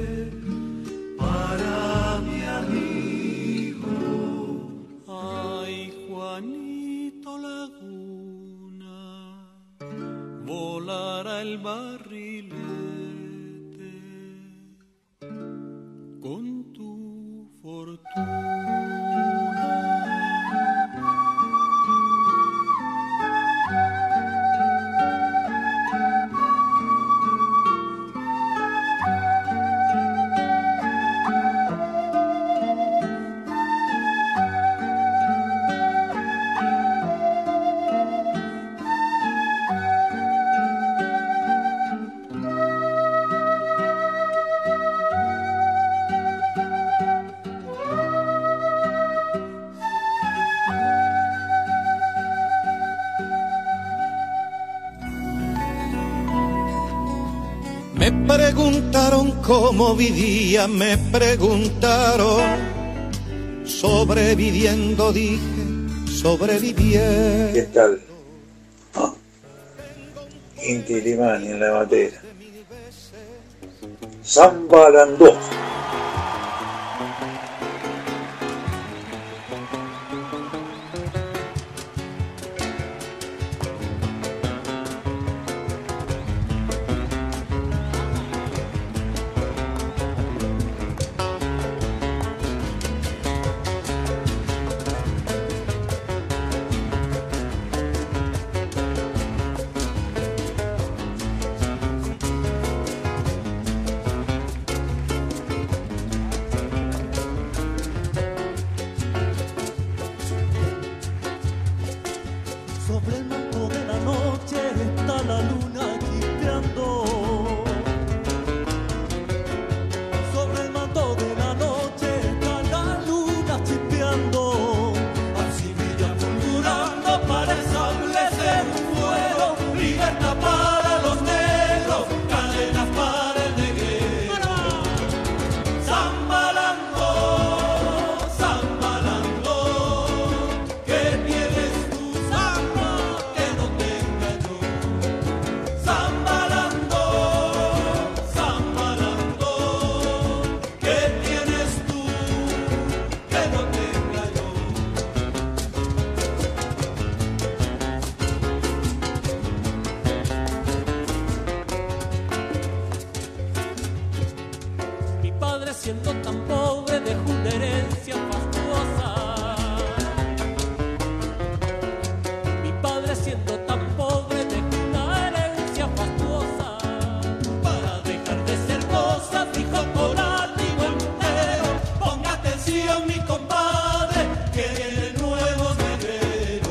para mi amigo. Ay, Juanito Laguna, volará el barrilete con tu fortuna. Me preguntaron cómo vivía, me preguntaron, sobreviviendo dije, sobreviviendo. ¿Qué tal? Ah. Inti Limani en la matera. Samba Landó. siendo tan pobre dejó una herencia fastuosa. Mi padre siendo tan pobre dejó una herencia fastuosa. Para dejar de ser cosas dijo corativo entero. Ponga atención mi compadre que viene nuevo negrero.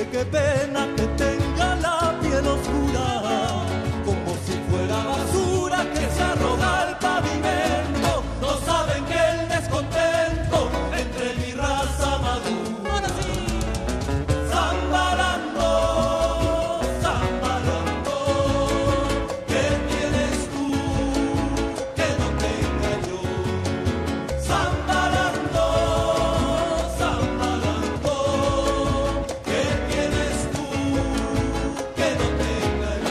qué pena que tenga la piel oscura, como si fuera basura que se arroga al pavimento. No saben que el descontento entre mi raza madura. Zambalando, zambalando, ¿qué tienes tú que no tenga yo? Zambalando, zambalando, ¿qué tienes tú que no tenga yo?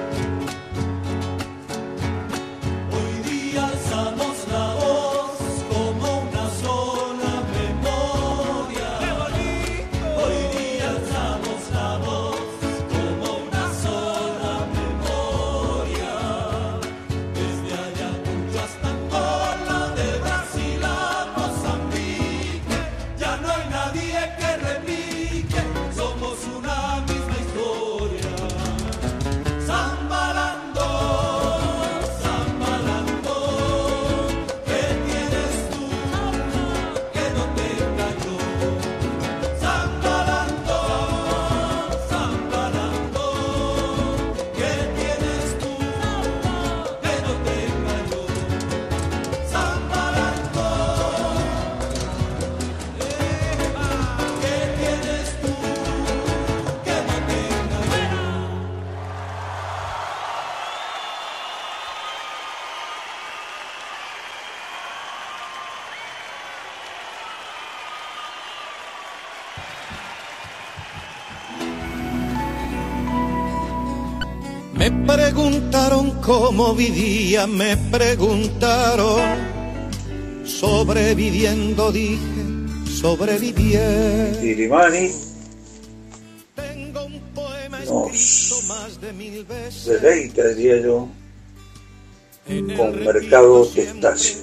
Hoy día alzamos la voz como una sola memoria. ¡Qué bonito! Hoy día alzamos la voz como una sola memoria. Desde Ayacucho hasta Angola, de Brasil a Mozambique, ya no hay nadie que replique, somos una misma historia. Zambalando, zambalando, ¿qué tienes tú que no tenga yo? Zambalando, zambalando, ¿qué tienes tú que no tenga yo? Zambalando, ¿qué tienes tú que no tenga yo? Me preguntaron cómo vivía, me preguntaron. Sobreviviendo dije, sobreviviendo. Irimani nos deleita, diría yo, con Mercado Testaccio.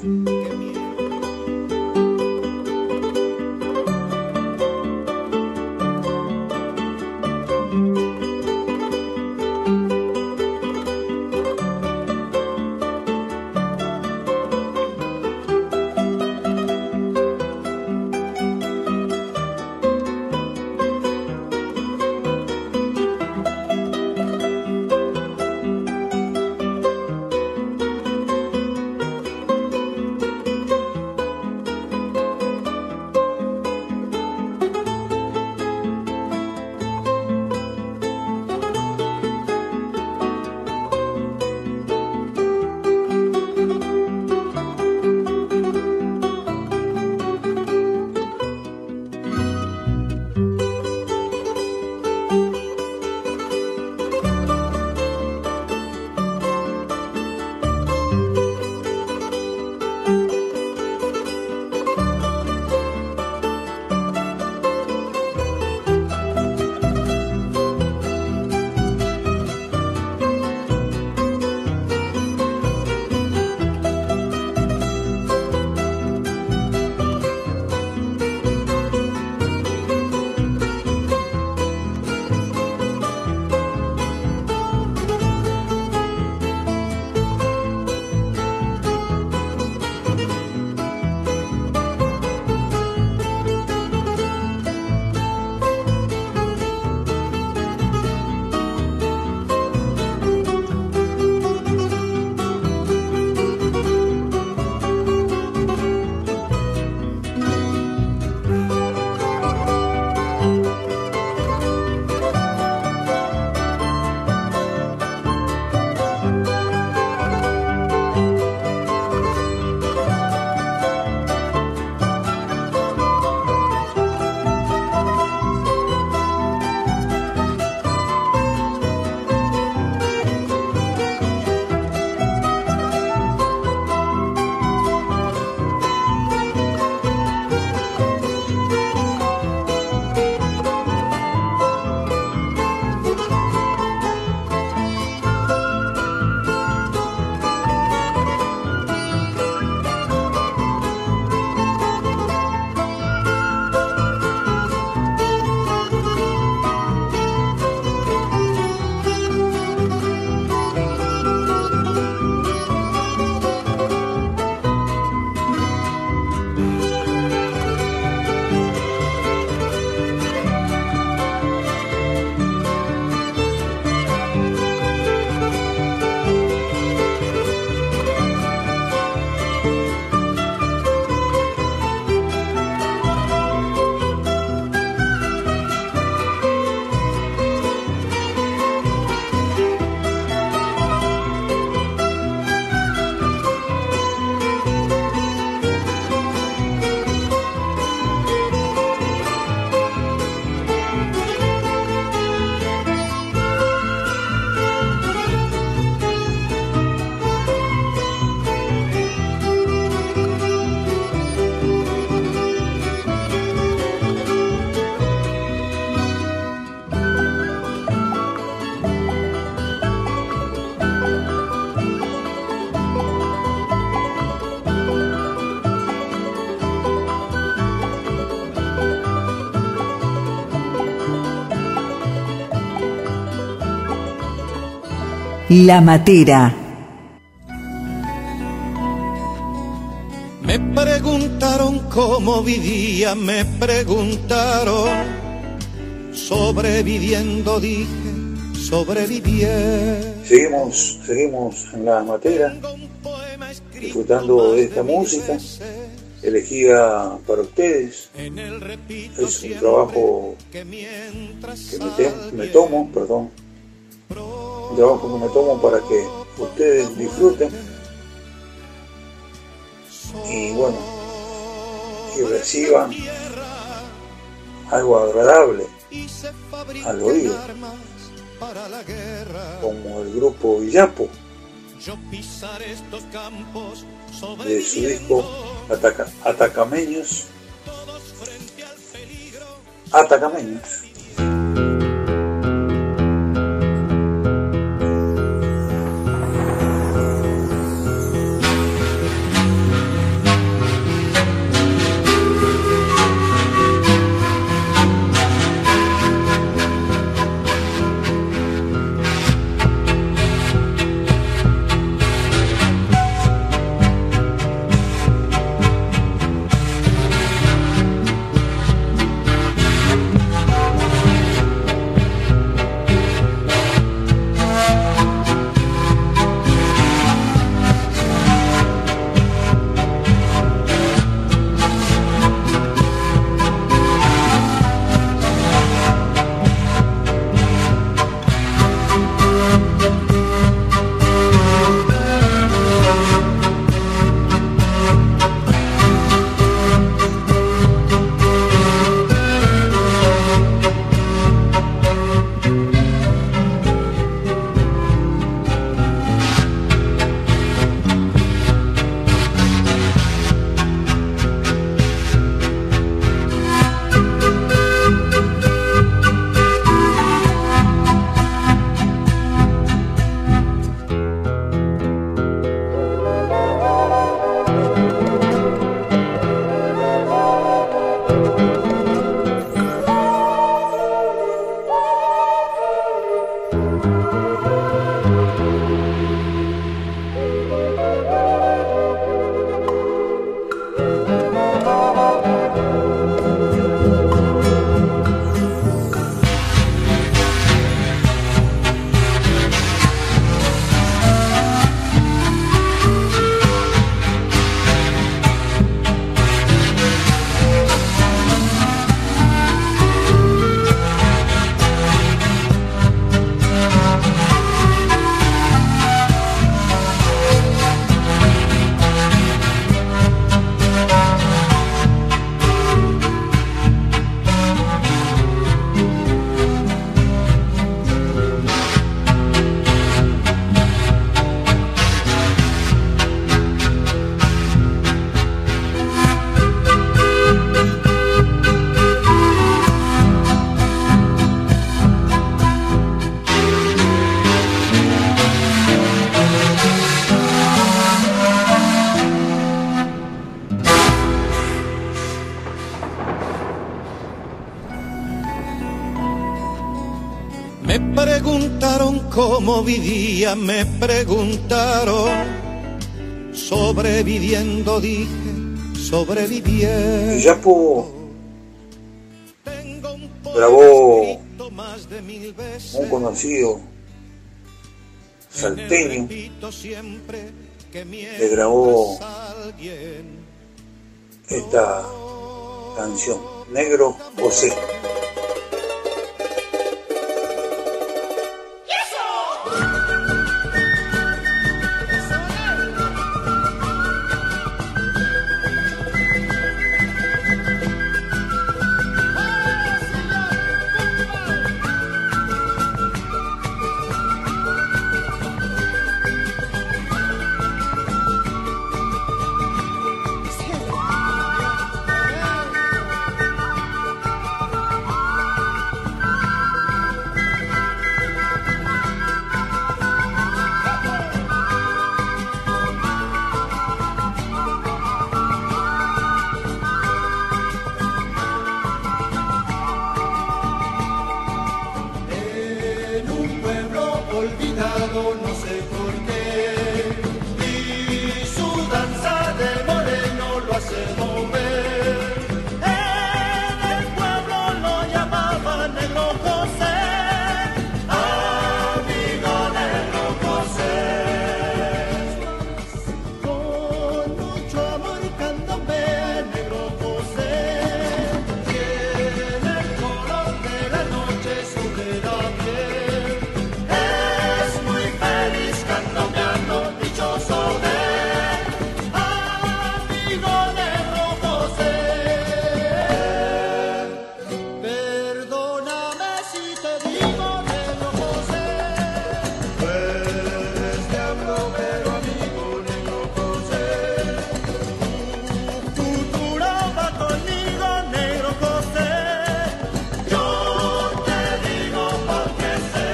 La Matera. Me preguntaron cómo vivía, me preguntaron. Sobreviviendo dije, sobreviviendo. Seguimos, seguimos en La Matera, disfrutando de esta música elegida para ustedes. Es un trabajo que me, te, me tomo, perdón, un trabajo que me tomo para que ustedes disfruten y bueno, y reciban algo agradable al oído, como el grupo Illapo, de su disco Ataca, Atacameños Atacameños. Me preguntaron cómo vivía, me preguntaron. Sobreviviendo dije, sobreviviendo. Illapo grabó un conocido salteño, le grabó esta canción, Negro José. bailado no sé por qué, y su danza de moreno lo hace mover. En el pueblo lo llamaban Negro José, amigo Negro José. Con mucho amor cántame, Negro José, tiene el color de la noche sobre la piel. Es muy feliz candombeando, dichoso de amigo Negro José. Perdóname si te digo, Negro José, tú eres diablo, pero amigo Negro José. Tu futuro va conmigo, Negro José. Yo te digo porque sé.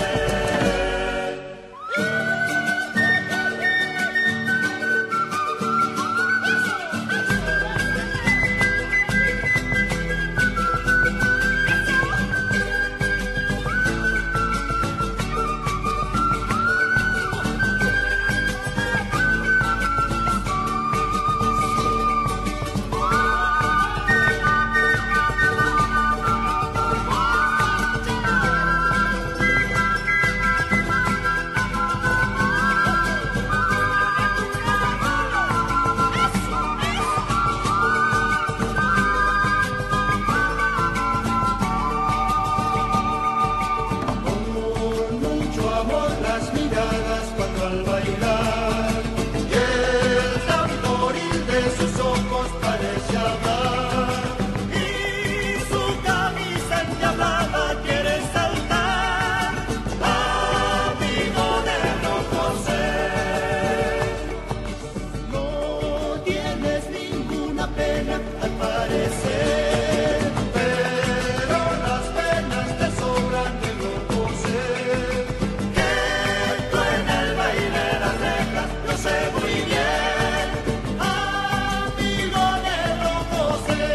Con mucho amor las miradas cuando al bailar, y el tamboril de sus ojos parece hablar, y su camisa endiablada quiere saltar, amigo Negro José. No tienes ninguna pena al parecer, pero las penas te sobran, Negro José. Que tú en el baile las dejas, yo sé muy bien, amigo Negro José.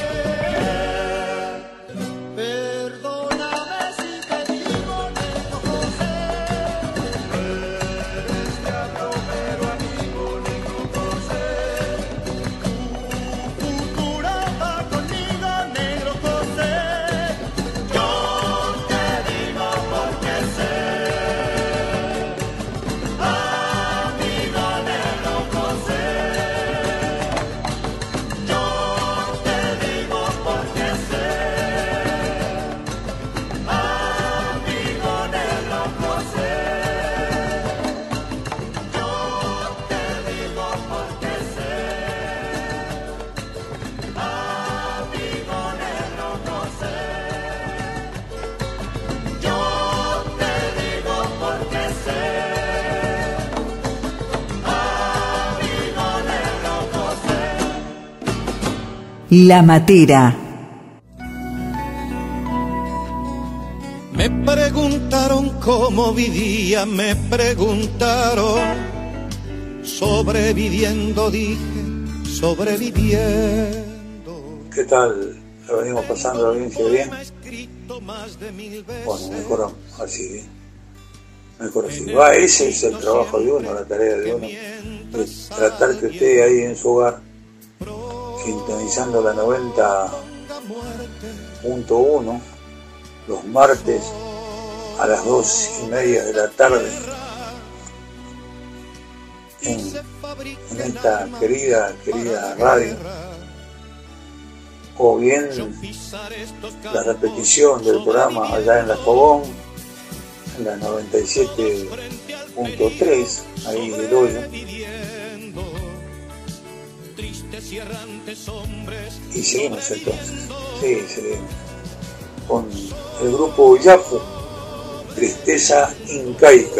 Perdóname si te digo, Negro José, tú eres diablo, pero amigo Negro José. Tu futuro va conmigo, Negro José. Yo te digo porque sé, amigo Negro José. Yo te digo porque sé, amigo Negro José. Yo te digo porque sé, amigo Negro José. Yo te digo porque sé, amigo Negro José. La Matera. Me preguntaron cómo vivía, me preguntaron, sobreviviendo dije, sobreviviendo. ¿Qué tal? ¿Lo venimos pasando la audiencia bien? Bueno, mejor así, ¿eh? Mejor así. Va, ese es el trabajo de uno, la tarea de uno. Es tratar que esté ahí en su hogar, sintonizando la noventa punto uno, los martes a las dos y media de la tarde, en, en esta querida, querida radio. O bien la repetición del programa allá en La Fogón, en la noventa y siete punto tres, ahí del hoyo. Y seguimos entonces, sí, seguimos con el grupo Yafu, Tristeza Incaica.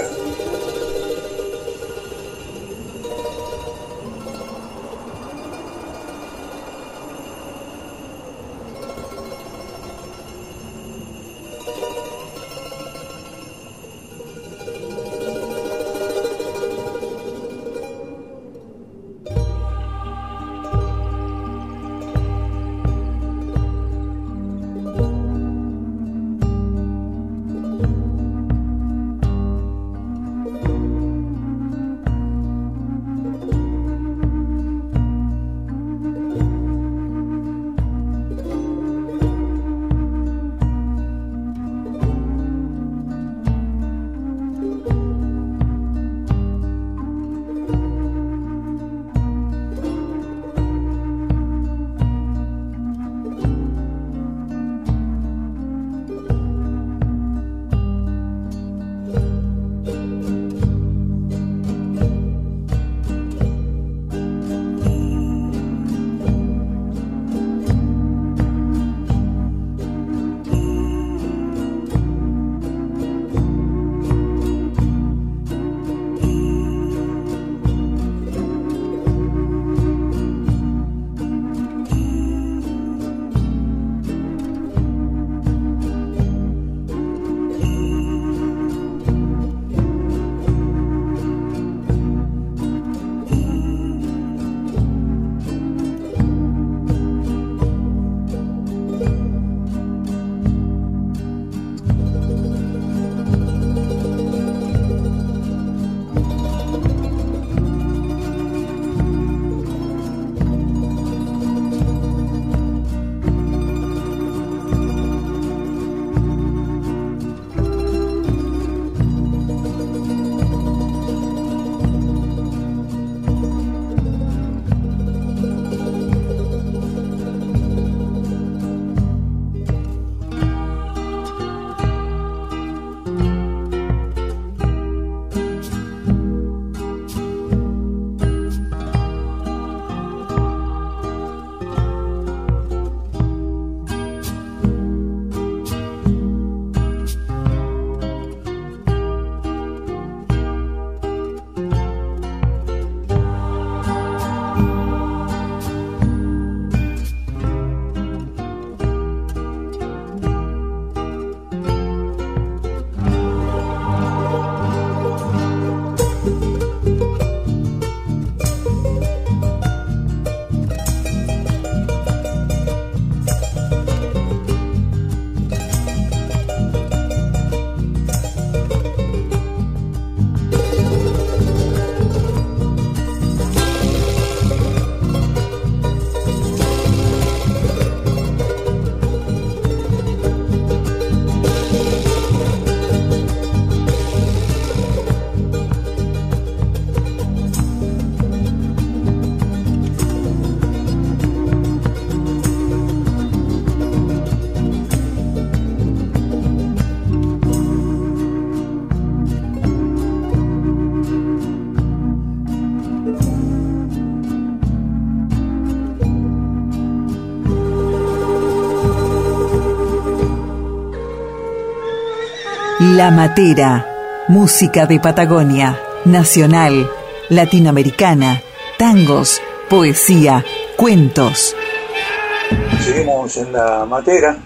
La Matera, música de Patagonia, nacional, latinoamericana, tangos, poesía, cuentos. Seguimos en La Matera.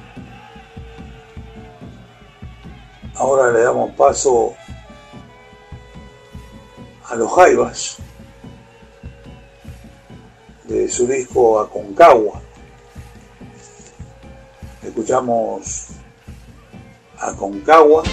Ahora le damos paso a los Jaivas de su disco Aconcagua. Escuchamos Aconcagua.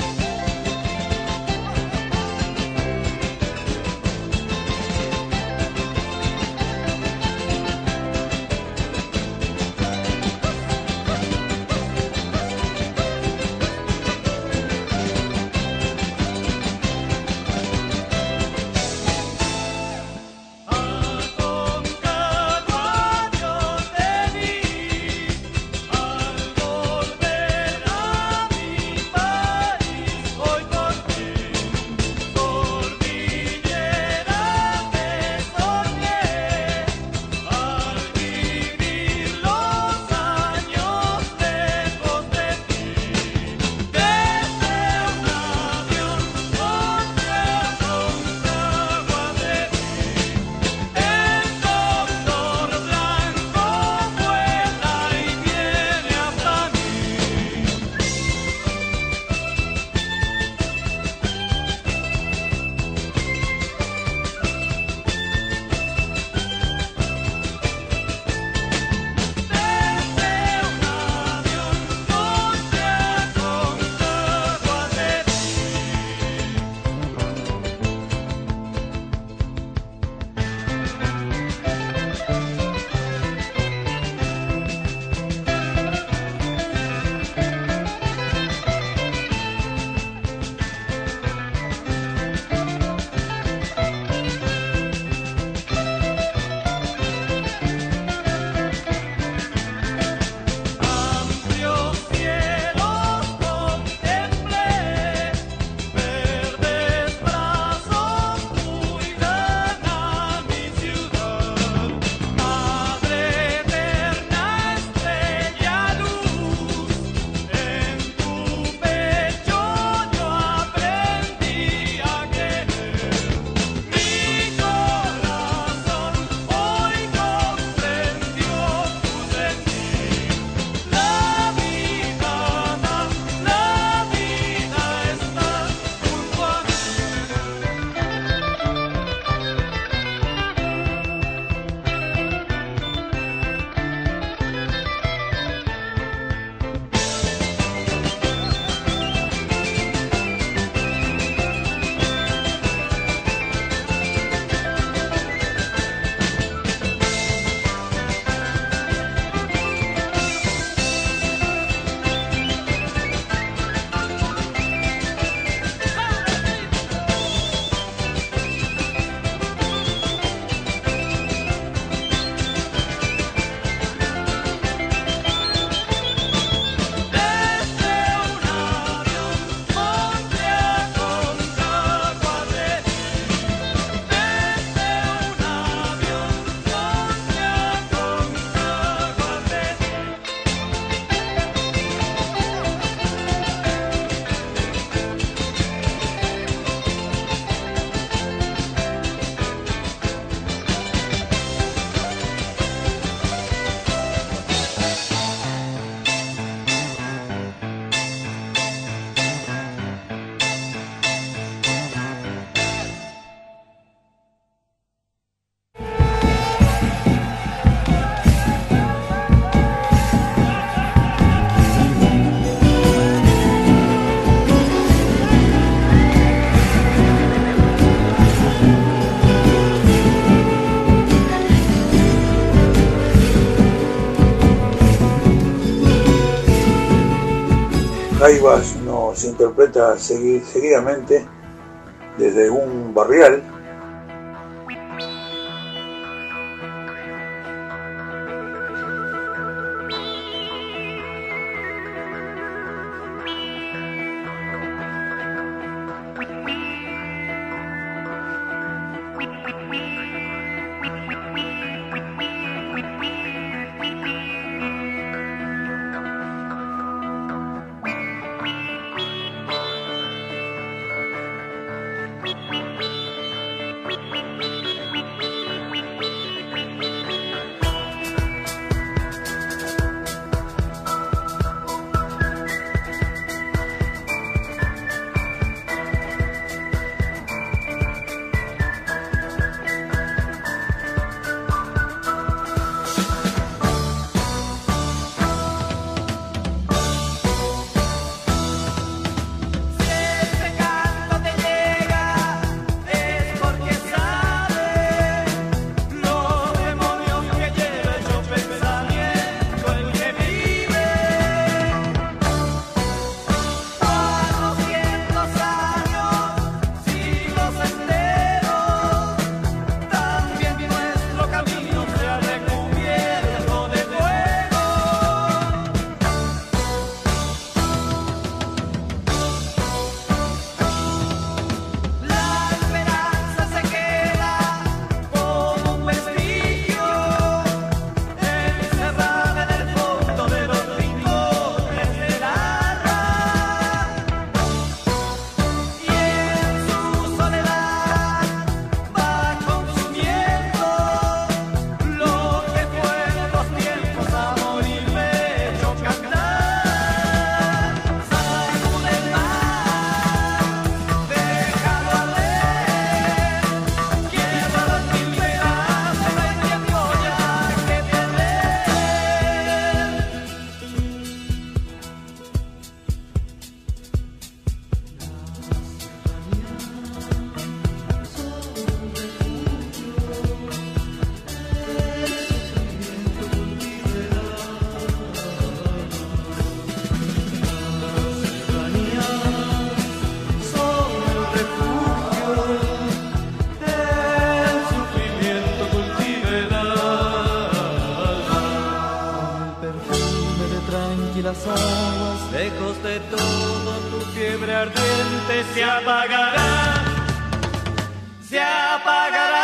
Jaivas nos interpreta segui- seguidamente desde un barrial. de todo tu fiebre ardiente se apagará, se apagará.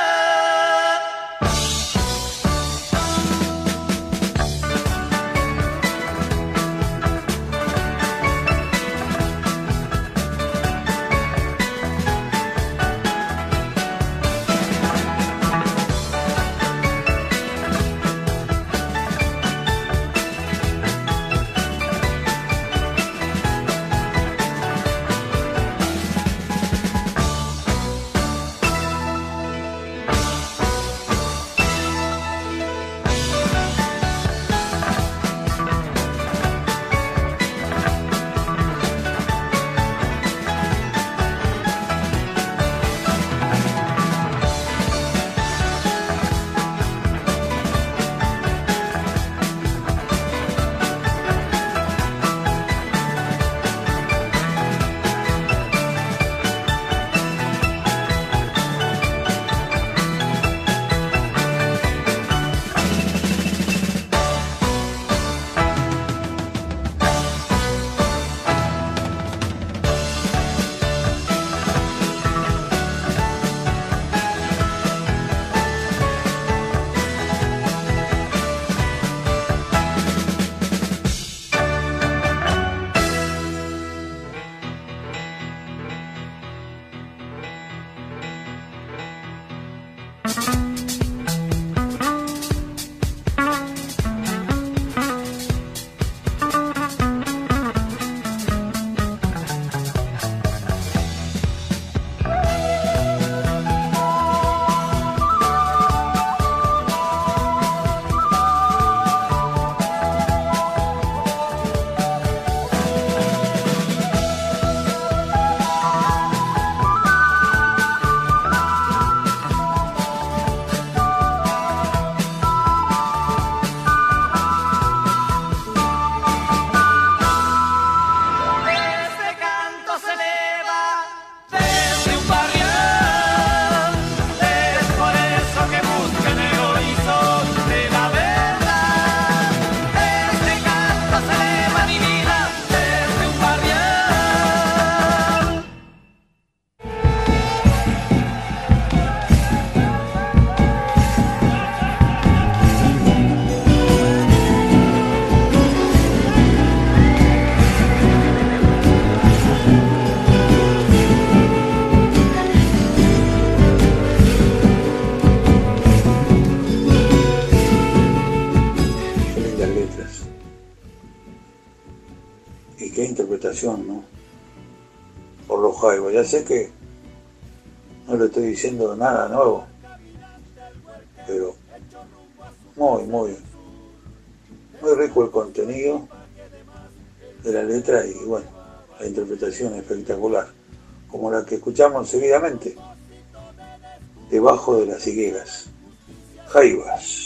¿no? Por los Jaivas. Ya sé que no le estoy diciendo nada nuevo, pero muy, muy, muy rico el contenido de la letra y bueno, la interpretación espectacular, como la que escuchamos seguidamente, Debajo de las higueras, Jaivas.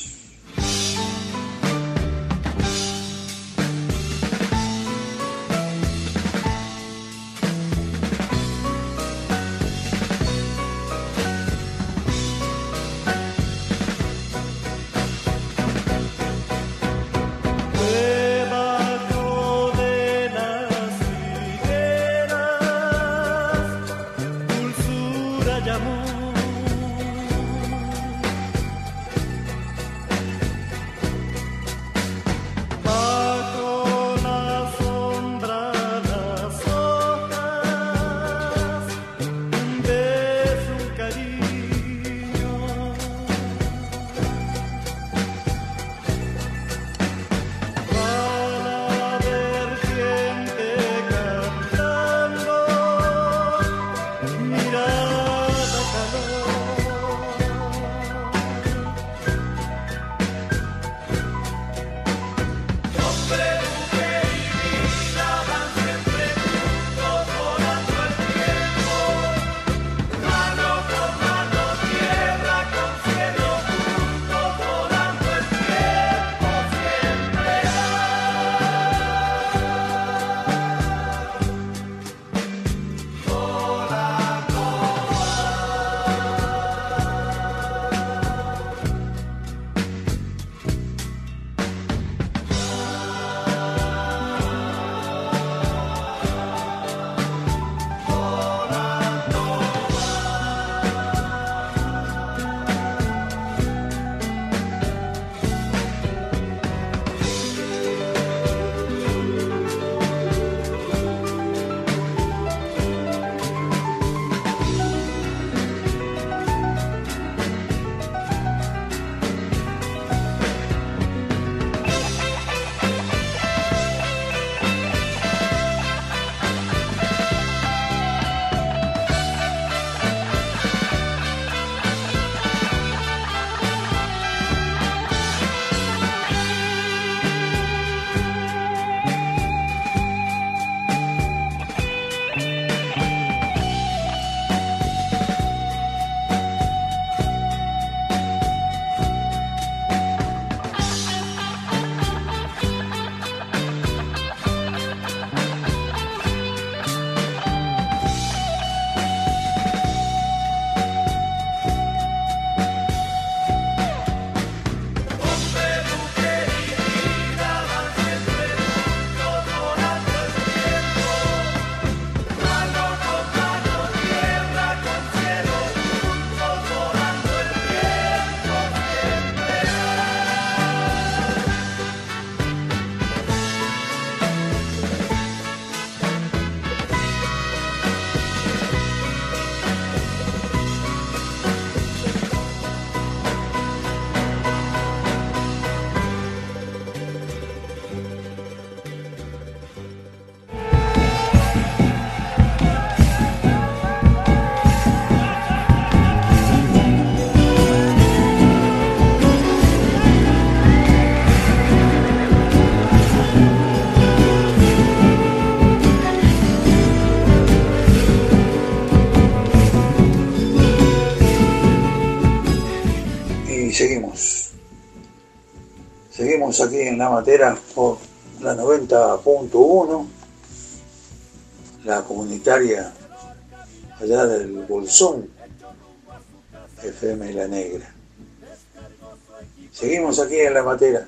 seguimos. Seguimos aquí en La Matera por la noventa punto uno, la comunitaria allá del Bolsón, F M La Negra. Seguimos aquí en La Matera.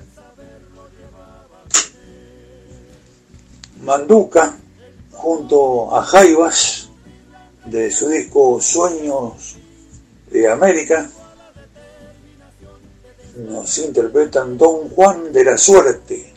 Manduca, junto a Jaivas, de su disco Sueños de América, nos interpretan Don Juan de la Suerte.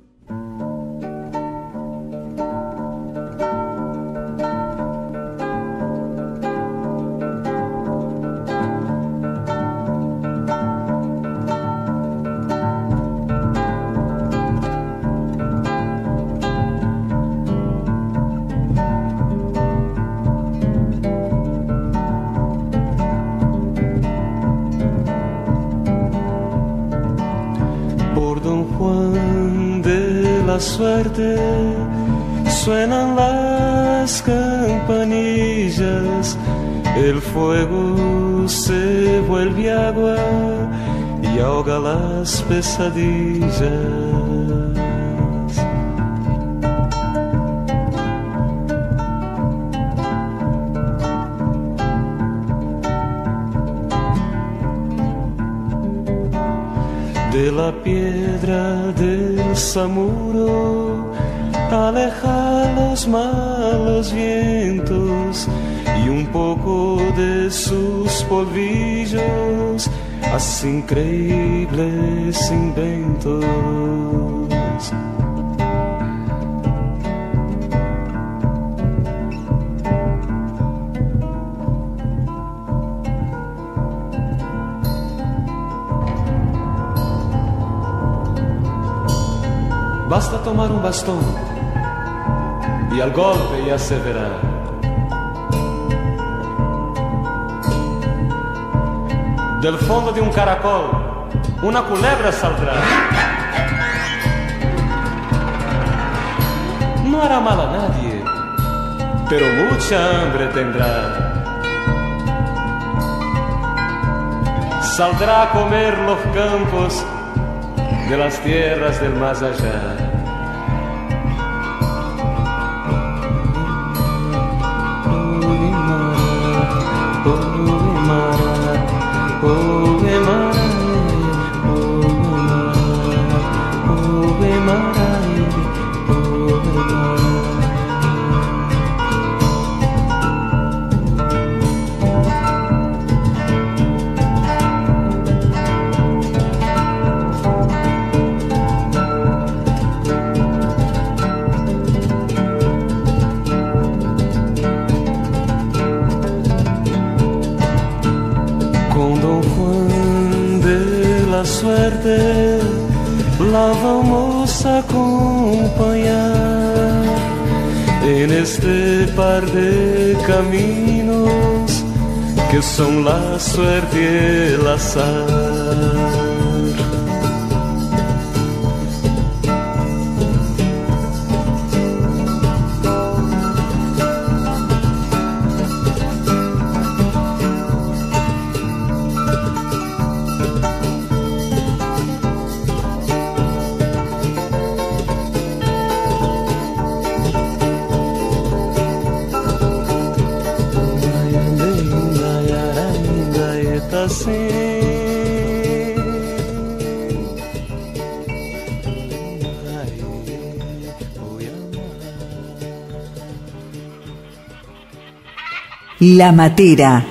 Suerte suenan las campanillas, el fuego se vuelve agua y ahoga las pesadillas. De la piedra del Samuro aleja los malos vientos y un poco de sus polvillos hace increíbles inventos. Basta tomar un bastón y al golpe ya se verá. Del fondo de un caracol una culebra saldrá. No hará mal a nadie, pero mucha hambre tendrá. Saldrá a comer los campos de las tierras del más allá. Suerte la vamos a acompañar en este par de caminos que son la suerte y el azar. La Matera.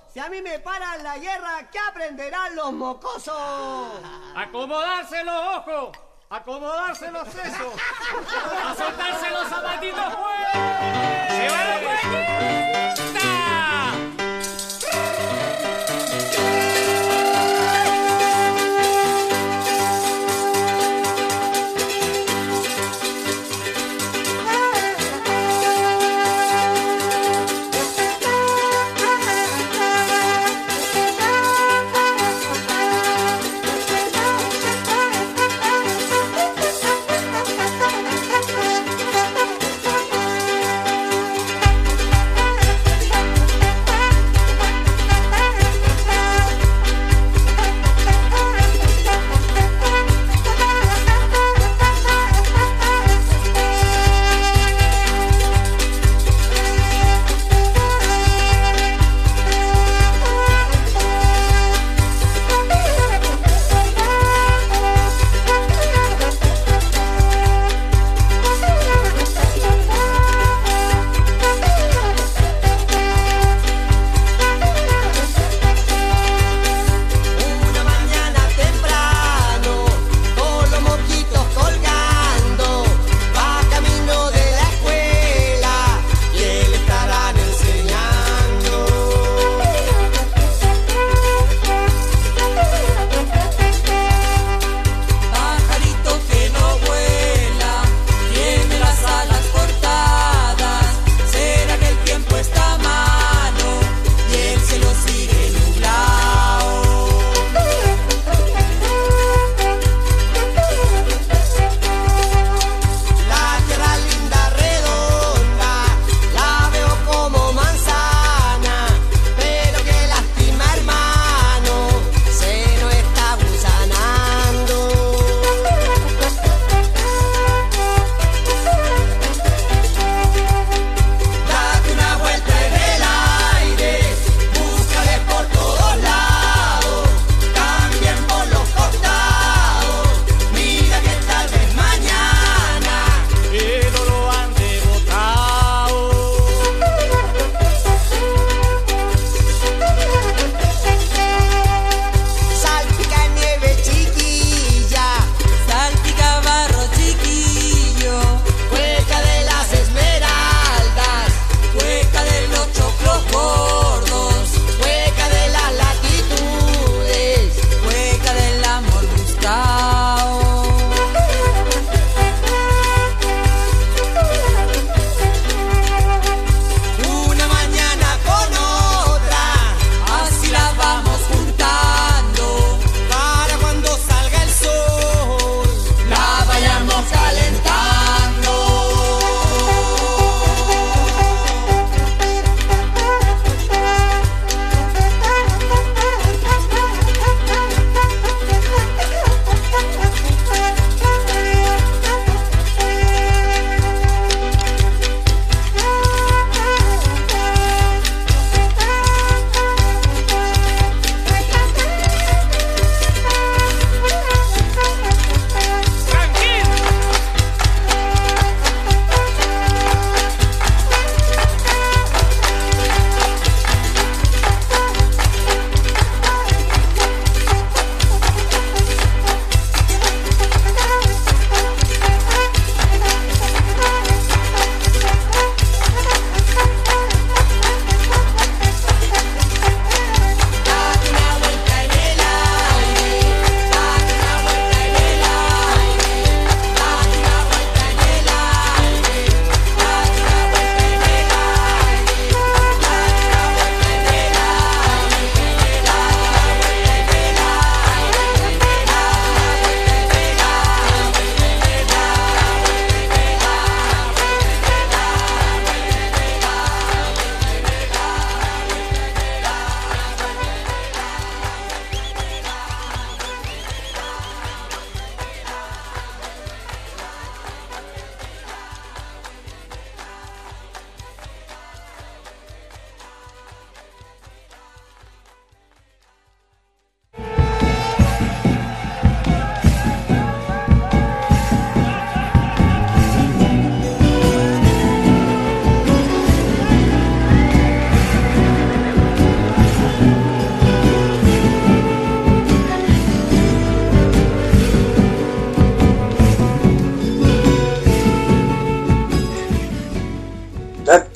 Si a mí me paran la guerra, ¿qué aprenderán los mocosos? Acomodarse los ojos, acomodarse los sesos, a soltarse los zapatitos, pues. ¡Se va la cuequita!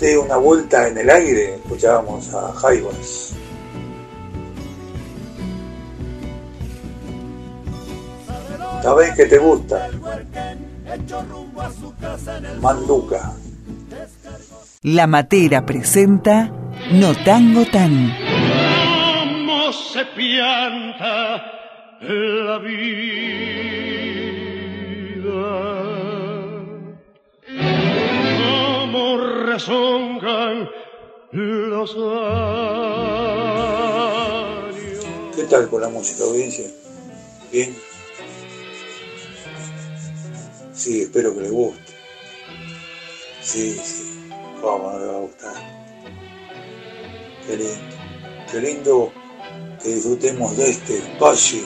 Date una vuelta en el aire, escuchábamos a Jaivas. Sabés que te gusta. Manduca. La Matera presenta No Tango Tan. ¿Cómo se pianta la vida? ¿Cómo rezongan los años? ¿Qué tal con la música, audiencia? ¿Bien? Sí, espero que les guste. Sí, sí, cómo no les va a gustar. Qué lindo, qué lindo que disfrutemos de este espacio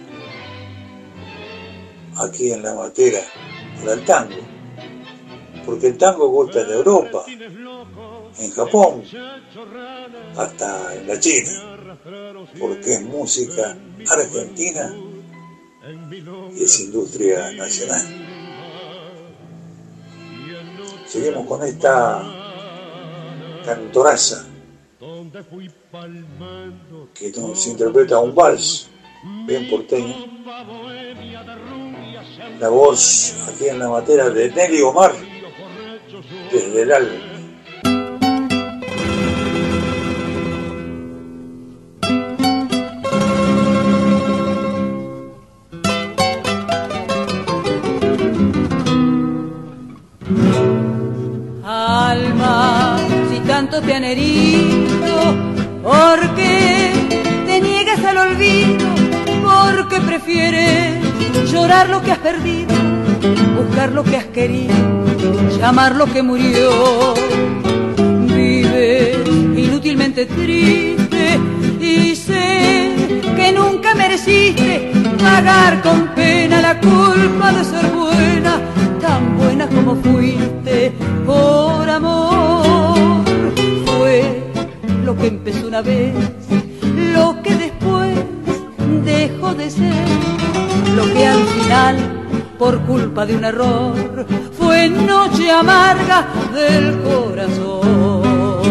aquí en La Matera para el tango. Porque el tango gusta en Europa, en Japón, hasta en la China. Porque es música argentina y es industria nacional. Seguimos con esta cantoraza que nos interpreta un vals bien porteño. La voz aquí en La Matera de Nelly Omar desde el álbum. Alma, si tanto te han herido, ¿por qué te niegas al olvido? ¿Por qué prefieres llorar lo que has perdido, buscar lo que has querido, llamar lo que murió? Vives inútilmente triste y sé que nunca mereciste pagar con pena la culpa de ser buena, tan buena como fuiste por amor. Fue lo que empezó una vez, lo que después dejó de ser, lo que al final, por culpa de un error, fue noche amarga del corazón.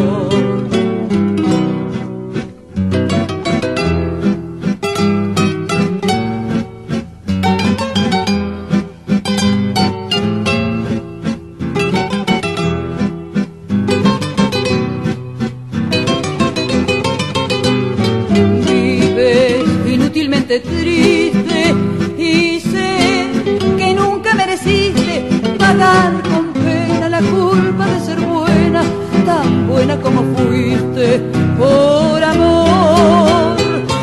Triste y sé que nunca mereciste pagar con pena la culpa de ser buena, tan buena como fuiste por amor.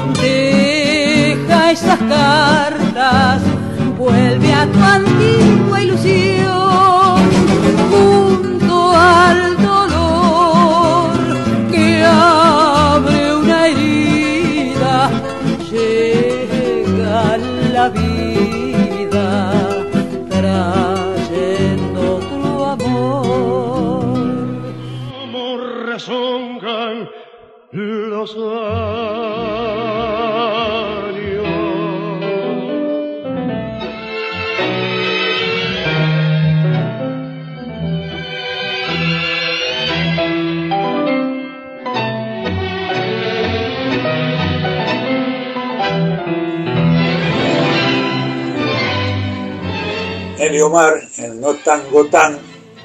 Deja esas cartas, vuelve a tu antigua ilusión, junto al dolor que abre una herida. Llega la vida trayendo tu amor. ¿Cómo rezongan los años? Nelly Omar en No Tango Tan,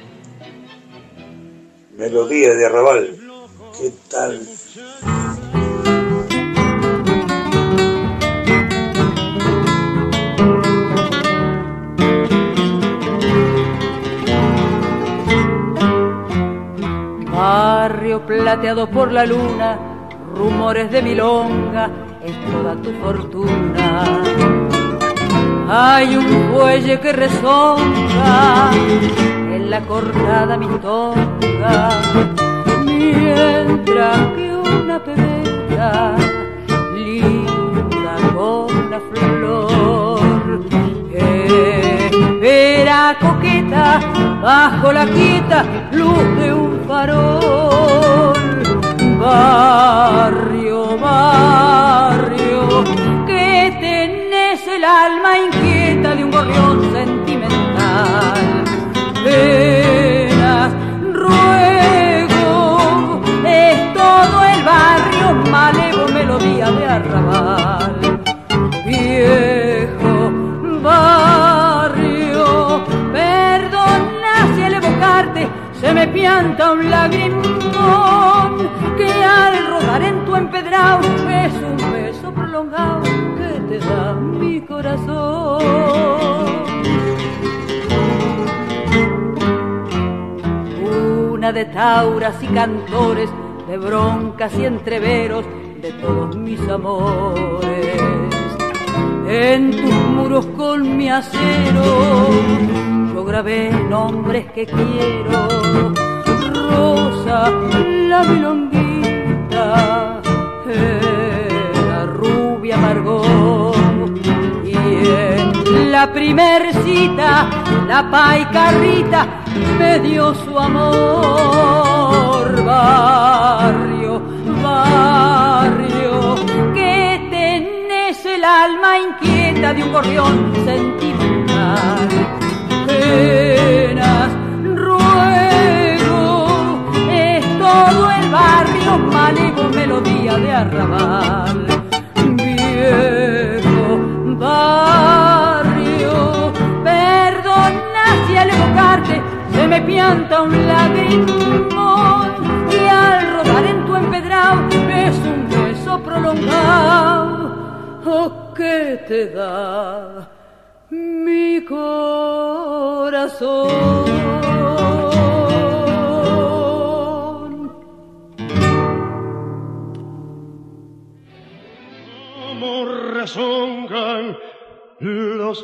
melodía de arrabal. ¿Qué tal? Barrio plateado por la luna, rumores de milonga, es toda tu fortuna. Hay un fuelle que rezonga en la cortada milonga, mientras que una pebeta linda con una flor espera coqueta bajo la quieta luz de un farol. Barrio, barrio, que tenés el alma inquieta de un gorrión sentimental. Penas, ruegos me pianta un lagrimón que al rodar en tu empedrado es un beso prolongado que te da mi corazón. Una de tauras y cantores, de broncas y entreveros de todos mis amores. En tus muros con mi acero yo grabé nombres que quiero. Rosa, la milonguita, era rubia Margot. Y en la primer cita, la paicarrita me dio su amor. Barrio, barrio, que tenés el alma inquieta de un gorrión sentimental. Penas, ruego, es todo el barrio, malevo melodía de arrabal. Viejo barrio, perdona si al evocarte se me pianta un lagrimón y al rodar en tu empedrado es un beso prolongado oh, que te da mi corazón. Como rezongan los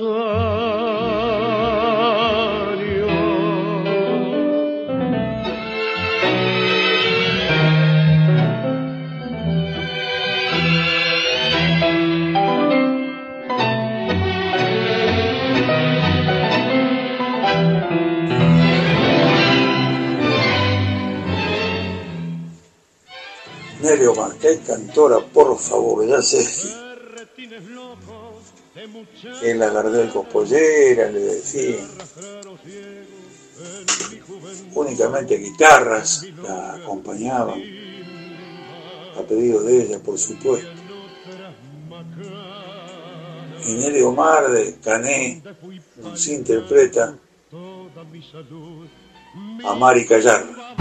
años. Nelly Omar, qué cantora, por favor, ya sé que la Gardel Cospollera, le decían. Únicamente guitarras la acompañaban, a pedido de ella, por supuesto. Y Nelly Omar de Cané nos interpreta Amar y Callar.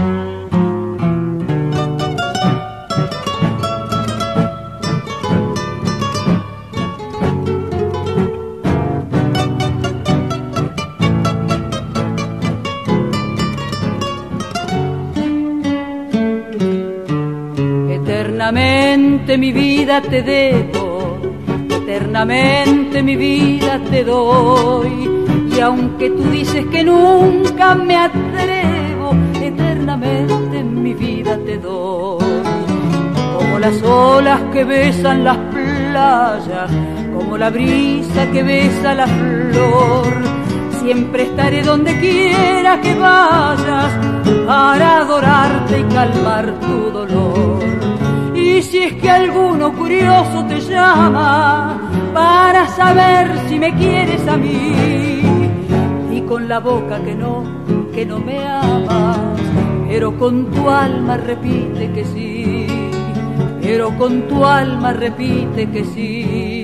Eternamente mi vida te debo, eternamente mi vida te doy. Y aunque tú dices que nunca me atrevo, eternamente mi vida te doy. Como las olas que besan las playas, como la brisa que besa la flor, siempre estaré donde quiera que vayas para adorarte y calmar tu dolor. Y si es que alguno curioso te llama para saber si me quieres a mí, y con la boca que no, que no me amas, pero con tu alma repite que sí, pero con tu alma repite que sí.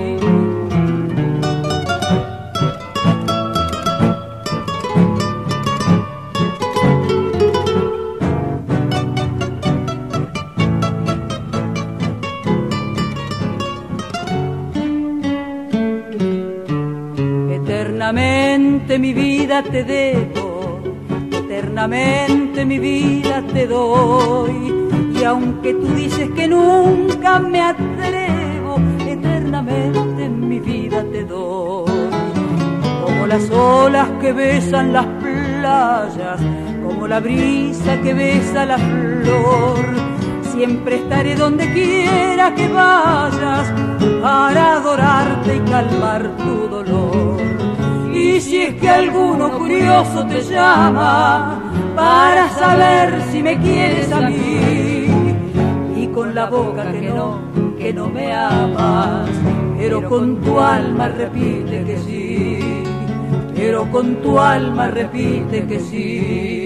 Eternamente mi vida te debo, eternamente mi vida te doy. Y aunque tú dices que nunca me atrevo, eternamente mi vida te doy. Como las olas que besan las playas, como la brisa que besa la flor, siempre estaré donde quiera que vayas para adorarte y calmar tu dolor. Y si es que alguno curioso te llama para saber si me quieres a mí, y con la boca que no, que no me amas, pero con tu alma repite que sí, pero con tu alma repite que sí.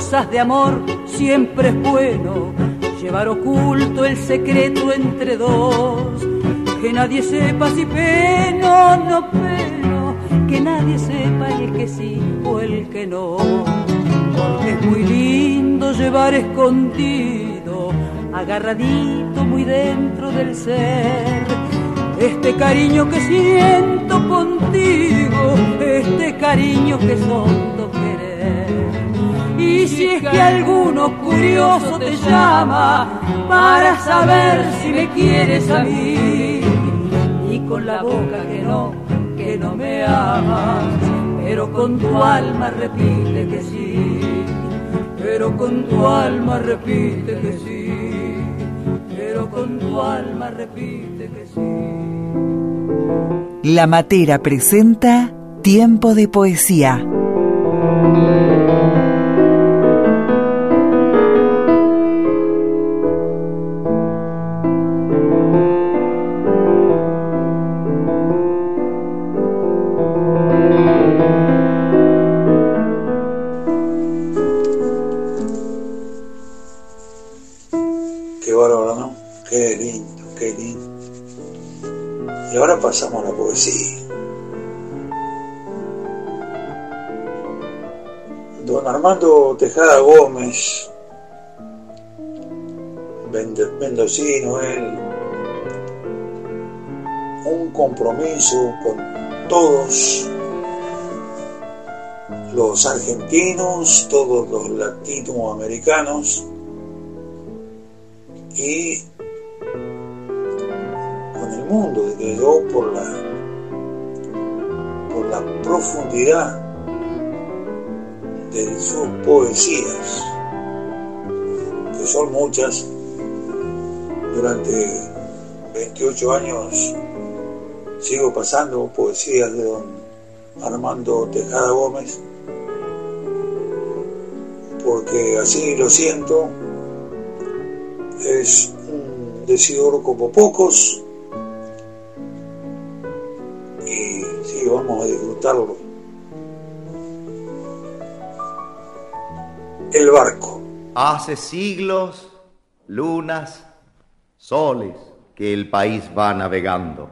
cosas de amor siempre es bueno llevar oculto el secreto entre dos. Que nadie sepa si peno o no peno, que nadie sepa el que sí o el que no. Porque es muy lindo llevar escondido, agarradito muy dentro del ser, este cariño que siento contigo, este cariño que son dos querer. Y si es que alguno curioso te llama para saber si me quieres a mí, y con la boca que no, que no me amas, pero con tu alma repite que sí, pero con tu alma repite que sí, pero con tu alma repite que sí. La Matera presenta Tiempo de Poesía. Qué bárbaro, ¿no? Qué lindo, qué lindo. Y ahora pasamos a la poesía. Don Armando Tejada Gómez, mendocino, él, un compromiso con todos los argentinos, todos los latinoamericanos y con el mundo, diría yo, por la por la profundidad de sus poesías, que son muchas. Durante veintiocho años sigo pasando poesías de don Armando Tejada Gómez, porque así lo siento. Es un decidor como pocos y sí, vamos a disfrutarlo. El barco. Hace siglos, lunas, soles que el país va navegando.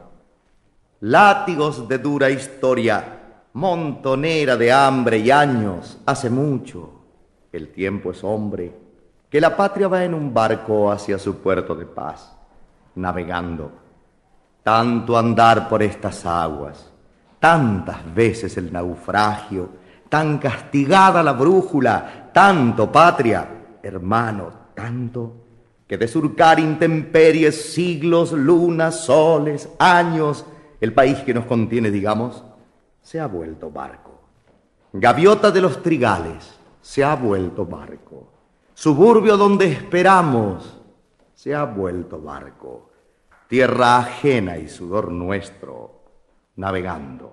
Látigos de dura historia, montonera de hambre y años. Hace mucho, el tiempo es hombre, que la patria va en un barco hacia su puerto de paz, navegando. Tanto andar por estas aguas, tantas veces el naufragio, tan castigada la brújula, tanto patria, hermano, tanto, que de surcar intemperies, siglos, lunas, soles, años, el país que nos contiene, digamos, se ha vuelto barco. Gaviota de los trigales, se ha vuelto barco. Suburbio donde esperamos, se ha vuelto barco. Tierra ajena y sudor nuestro, navegando.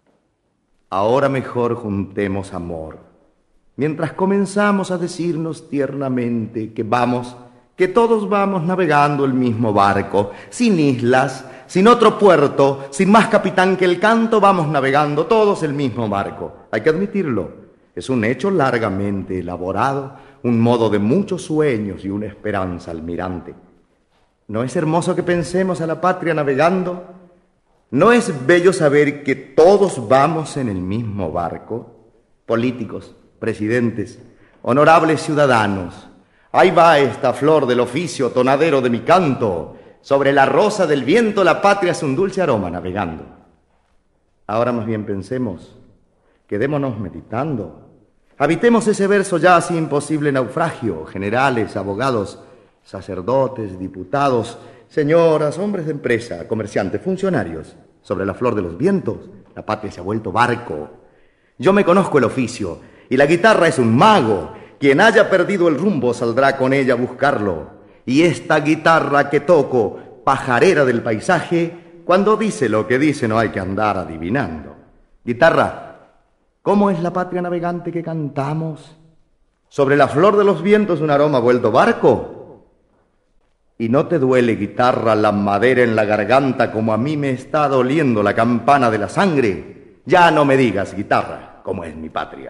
Ahora mejor juntemos amor, mientras comenzamos a decirnos tiernamente que vamos, que todos vamos navegando el mismo barco, sin islas, sin otro puerto, sin más capitán que el canto, vamos navegando todos el mismo barco. Hay que admitirlo, es un hecho largamente elaborado, un modo de muchos sueños y una esperanza almirante. ¿No es hermoso que pensemos a la patria navegando? ¿No es bello saber que todos vamos en el mismo barco? Políticos, presidentes, honorables ciudadanos, ahí va esta flor del oficio tonadero de mi canto. Sobre la rosa del viento la patria es un dulce aroma navegando. Ahora más bien pensemos, quedémonos meditando. Habitemos ese verso ya así imposible naufragio, generales, abogados, sacerdotes, diputados, señoras, hombres de empresa, comerciantes, funcionarios. Sobre la flor de los vientos, la patria se ha vuelto barco. Yo me conozco el oficio, y la guitarra es un mago. Quien haya perdido el rumbo saldrá con ella a buscarlo. Y esta guitarra que toco, pajarera del paisaje, cuando dice lo que dice no hay que andar adivinando. Guitarra, ¿cómo es la patria navegante que cantamos? Sobre la flor de los vientos un aroma vuelto barco. ¿Y no te duele, guitarra, la madera en la garganta como a mí me está doliendo la campana de la sangre? Ya no me digas, guitarra, cómo es mi patria.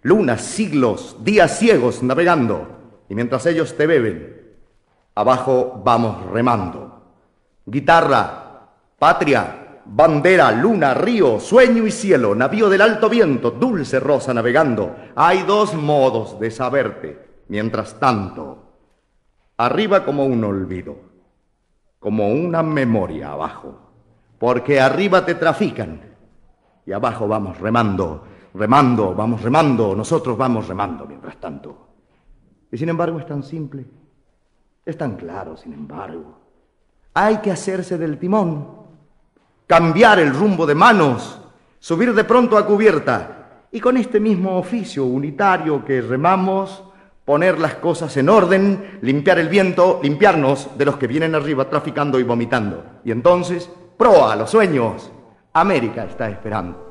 lunas, siglos, días ciegos navegando, y mientras ellos te beben, abajo vamos remando. Guitarra, patria, bandera, luna, río, sueño y cielo, navío del alto viento, dulce rosa navegando. Hay dos modos de saberte, mientras tanto, arriba como un olvido, como una memoria abajo, porque arriba te trafican y abajo vamos remando, remando, vamos remando, nosotros vamos remando mientras tanto. Y sin embargo es tan simple, es tan claro, sin embargo. Hay que hacerse del timón, cambiar el rumbo de manos, subir de pronto a cubierta y con este mismo oficio unitario que remamos, poner las cosas en orden, limpiar el viento, limpiarnos de los que vienen arriba traficando y vomitando. Y entonces, proa a los sueños. América está esperando.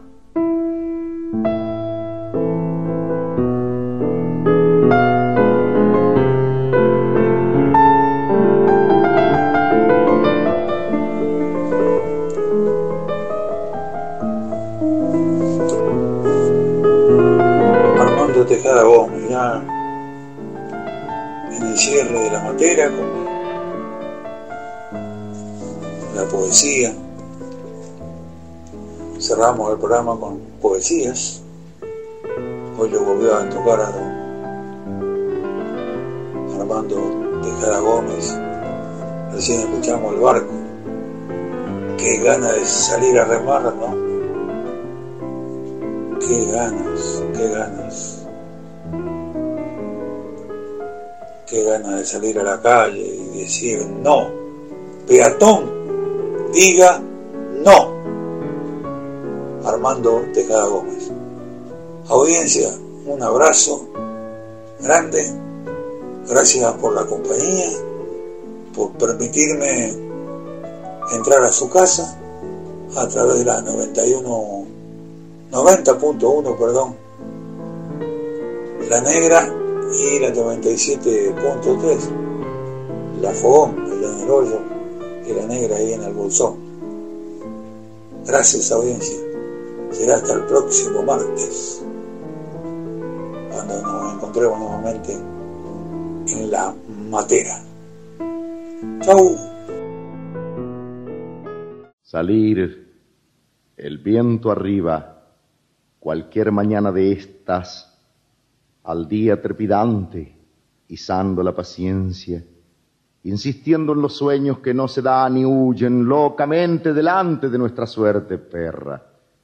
Armando Tejada Gómez, ya en el cierre de la materia con la poesía. Cerramos el programa con poesías. Hoy lo volvió a tocar a don Armando Tejada Gómez. Recién escuchamos El Barco. Qué ganas de salir a remar, ¿no? Qué ganas, qué ganas. Qué ganas de salir a la calle y decir no. Peatón, diga no. Armando Tejada Gómez. Audiencia, un abrazo grande. Gracias por la compañía, por permitirme entrar a su casa a través de la noventa y uno, noventa punto uno, perdón, La Negra, y la noventa y siete punto tres, La Fogón, allá en el Hoyo, y La Negra ahí en el Bolsón. Gracias, audiencia. Será hasta el próximo martes, cuando nos encontremos nuevamente en la matera. Chau. Salir, el viento arriba, cualquier mañana de estas, al día trepidante, izando la paciencia, insistiendo en los sueños que no se dan y huyen locamente delante de nuestra suerte perra.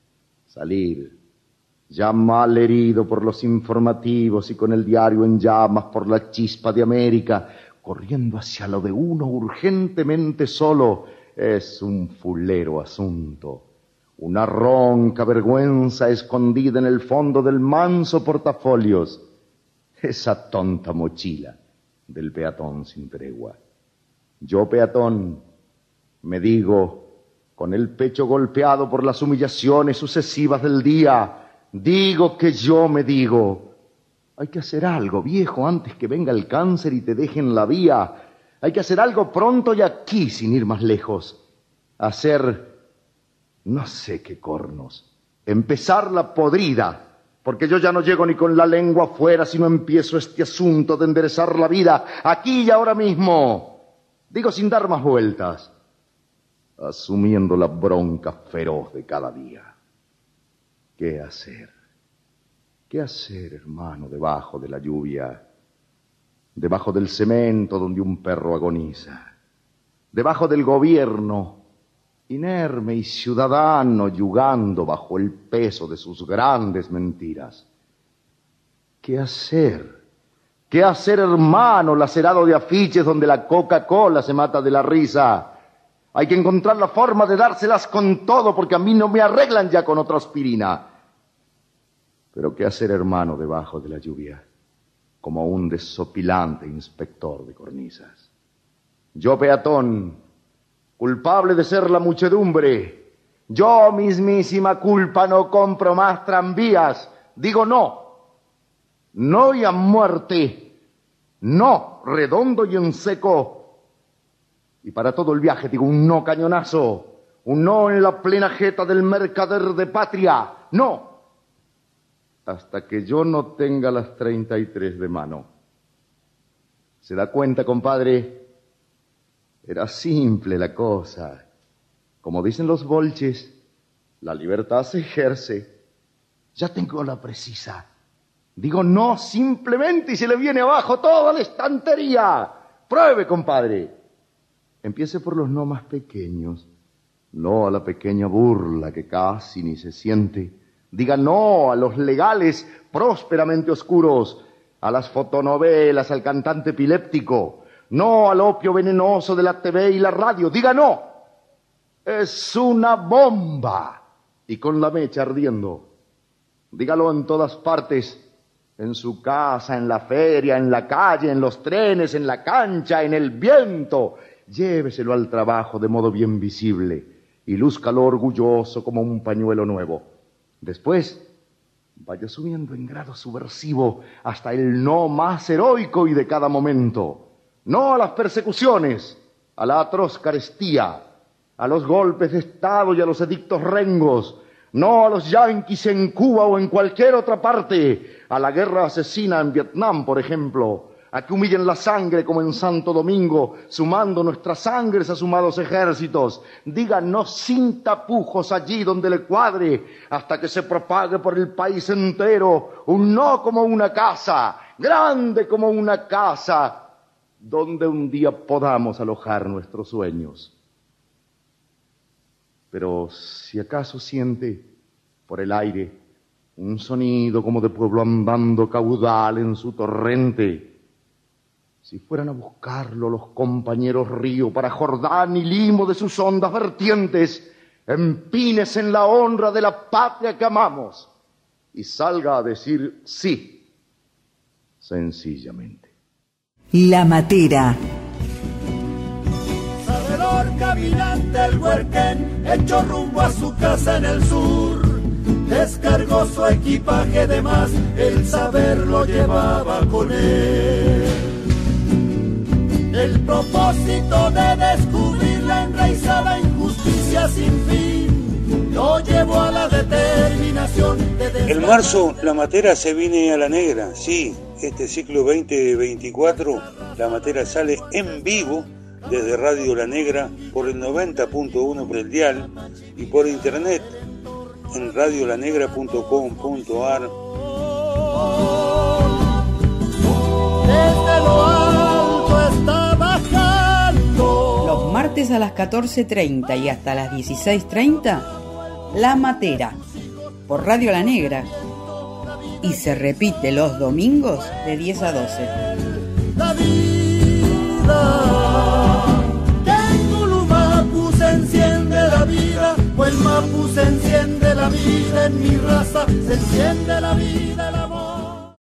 Salir, ya mal herido por los informativos y con el diario en llamas por la chispa de América, corriendo hacia lo de uno urgentemente solo, es un fulero asunto, una ronca vergüenza escondida en el fondo del manso portafolios, esa tonta mochila del peatón sin tregua. Yo, peatón, me digo, con el pecho golpeado por las humillaciones sucesivas del día, digo que yo me digo, hay que hacer algo, viejo, antes que venga el cáncer y te deje en la vía. Hay que hacer algo pronto y aquí, sin ir más lejos. Hacer, no sé qué cornos, empezar la podrida, porque yo ya no llego ni con la lengua afuera, sino empiezo este asunto de enderezar la vida, aquí y ahora mismo. Digo sin dar más vueltas, asumiendo la bronca feroz de cada día. ¿Qué hacer? ¿Qué hacer, hermano, debajo de la lluvia? Debajo del cemento donde un perro agoniza. Debajo del gobierno, inerme y ciudadano, yugando bajo el peso de sus grandes mentiras. ¿Qué hacer? ¿Qué hacer, hermano, lacerado de afiches donde la Coca-Cola se mata de la risa? Hay que encontrar la forma de dárselas con todo, porque a mí no me arreglan ya con otra aspirina. Pero ¿qué hacer, hermano, debajo de la lluvia? Como un desopilante inspector de cornisas. Yo, peatón, culpable de ser la muchedumbre, yo, mismísima culpa, no compro más tranvías. Digo no. No y a muerte. No, redondo y en seco. Y para todo el viaje digo un no cañonazo, un no en la plena jeta del mercader de patria, no. hasta que yo no tenga las treinta y tres de mano. ¿Se da cuenta, compadre? Era simple la cosa. Como dicen los bolches, la libertad se ejerce. Ya tengo la precisa. Digo no simplemente y se le viene abajo toda la estantería. Pruebe, compadre. Empiece por los no más pequeños. No a la pequeña burla que casi ni se siente. Diga no a los legales prósperamente oscuros, a las fotonovelas, al cantante epiléptico. No al opio venenoso de la T V y la radio. Diga no. Es una bomba. Y con la mecha ardiendo. Dígalo en todas partes. En su casa, en la feria, en la calle, en los trenes, en la cancha, en el viento. Lléveselo al trabajo de modo bien visible y lúzcalo orgulloso como un pañuelo nuevo. Después, vaya subiendo en grado subversivo hasta el no más heroico y de cada momento. No a las persecuciones, a la atroz carestía, a los golpes de Estado y a los edictos rengos. No a los yanquis en Cuba o en cualquier otra parte, a la guerra asesina en Vietnam, por ejemplo, a que humillen la sangre como en Santo Domingo, sumando nuestras sangres a sumados ejércitos. Diga no sin tapujos allí donde le cuadre, hasta que se propague por el país entero un no como una casa, grande como una casa, donde un día podamos alojar nuestros sueños. Pero si acaso siente por el aire un sonido como de pueblo andando caudal en su torrente, si fueran a buscarlo los compañeros río para Jordán y Limo de sus hondas vertientes, empínese en la honra de la patria que amamos y salga a decir sí, sencillamente. La Matera. Caminante el huerquén, hecho rumbo a su casa en el sur, descargó su equipaje de más, el saber lo llevaba con él. El propósito de descubrir la enraizada injusticia sin fin lo llevó a la determinación de... En marzo La Matera se viene a la negra, sí, este ciclo veinte veinticuatro La Matera sale en vivo desde Radio La Negra por el noventa punto uno por el dial y por internet en radio la negra punto com punto a r. Desde lo alto está bajando. Los martes a las catorce treinta y hasta las dieciséis treinta, La Matera por Radio La Negra, y se repite los domingos de diez a doce. La vida se enciende la vida, o el mapu se enciende la vida, en mi raza se enciende la vida, el amor.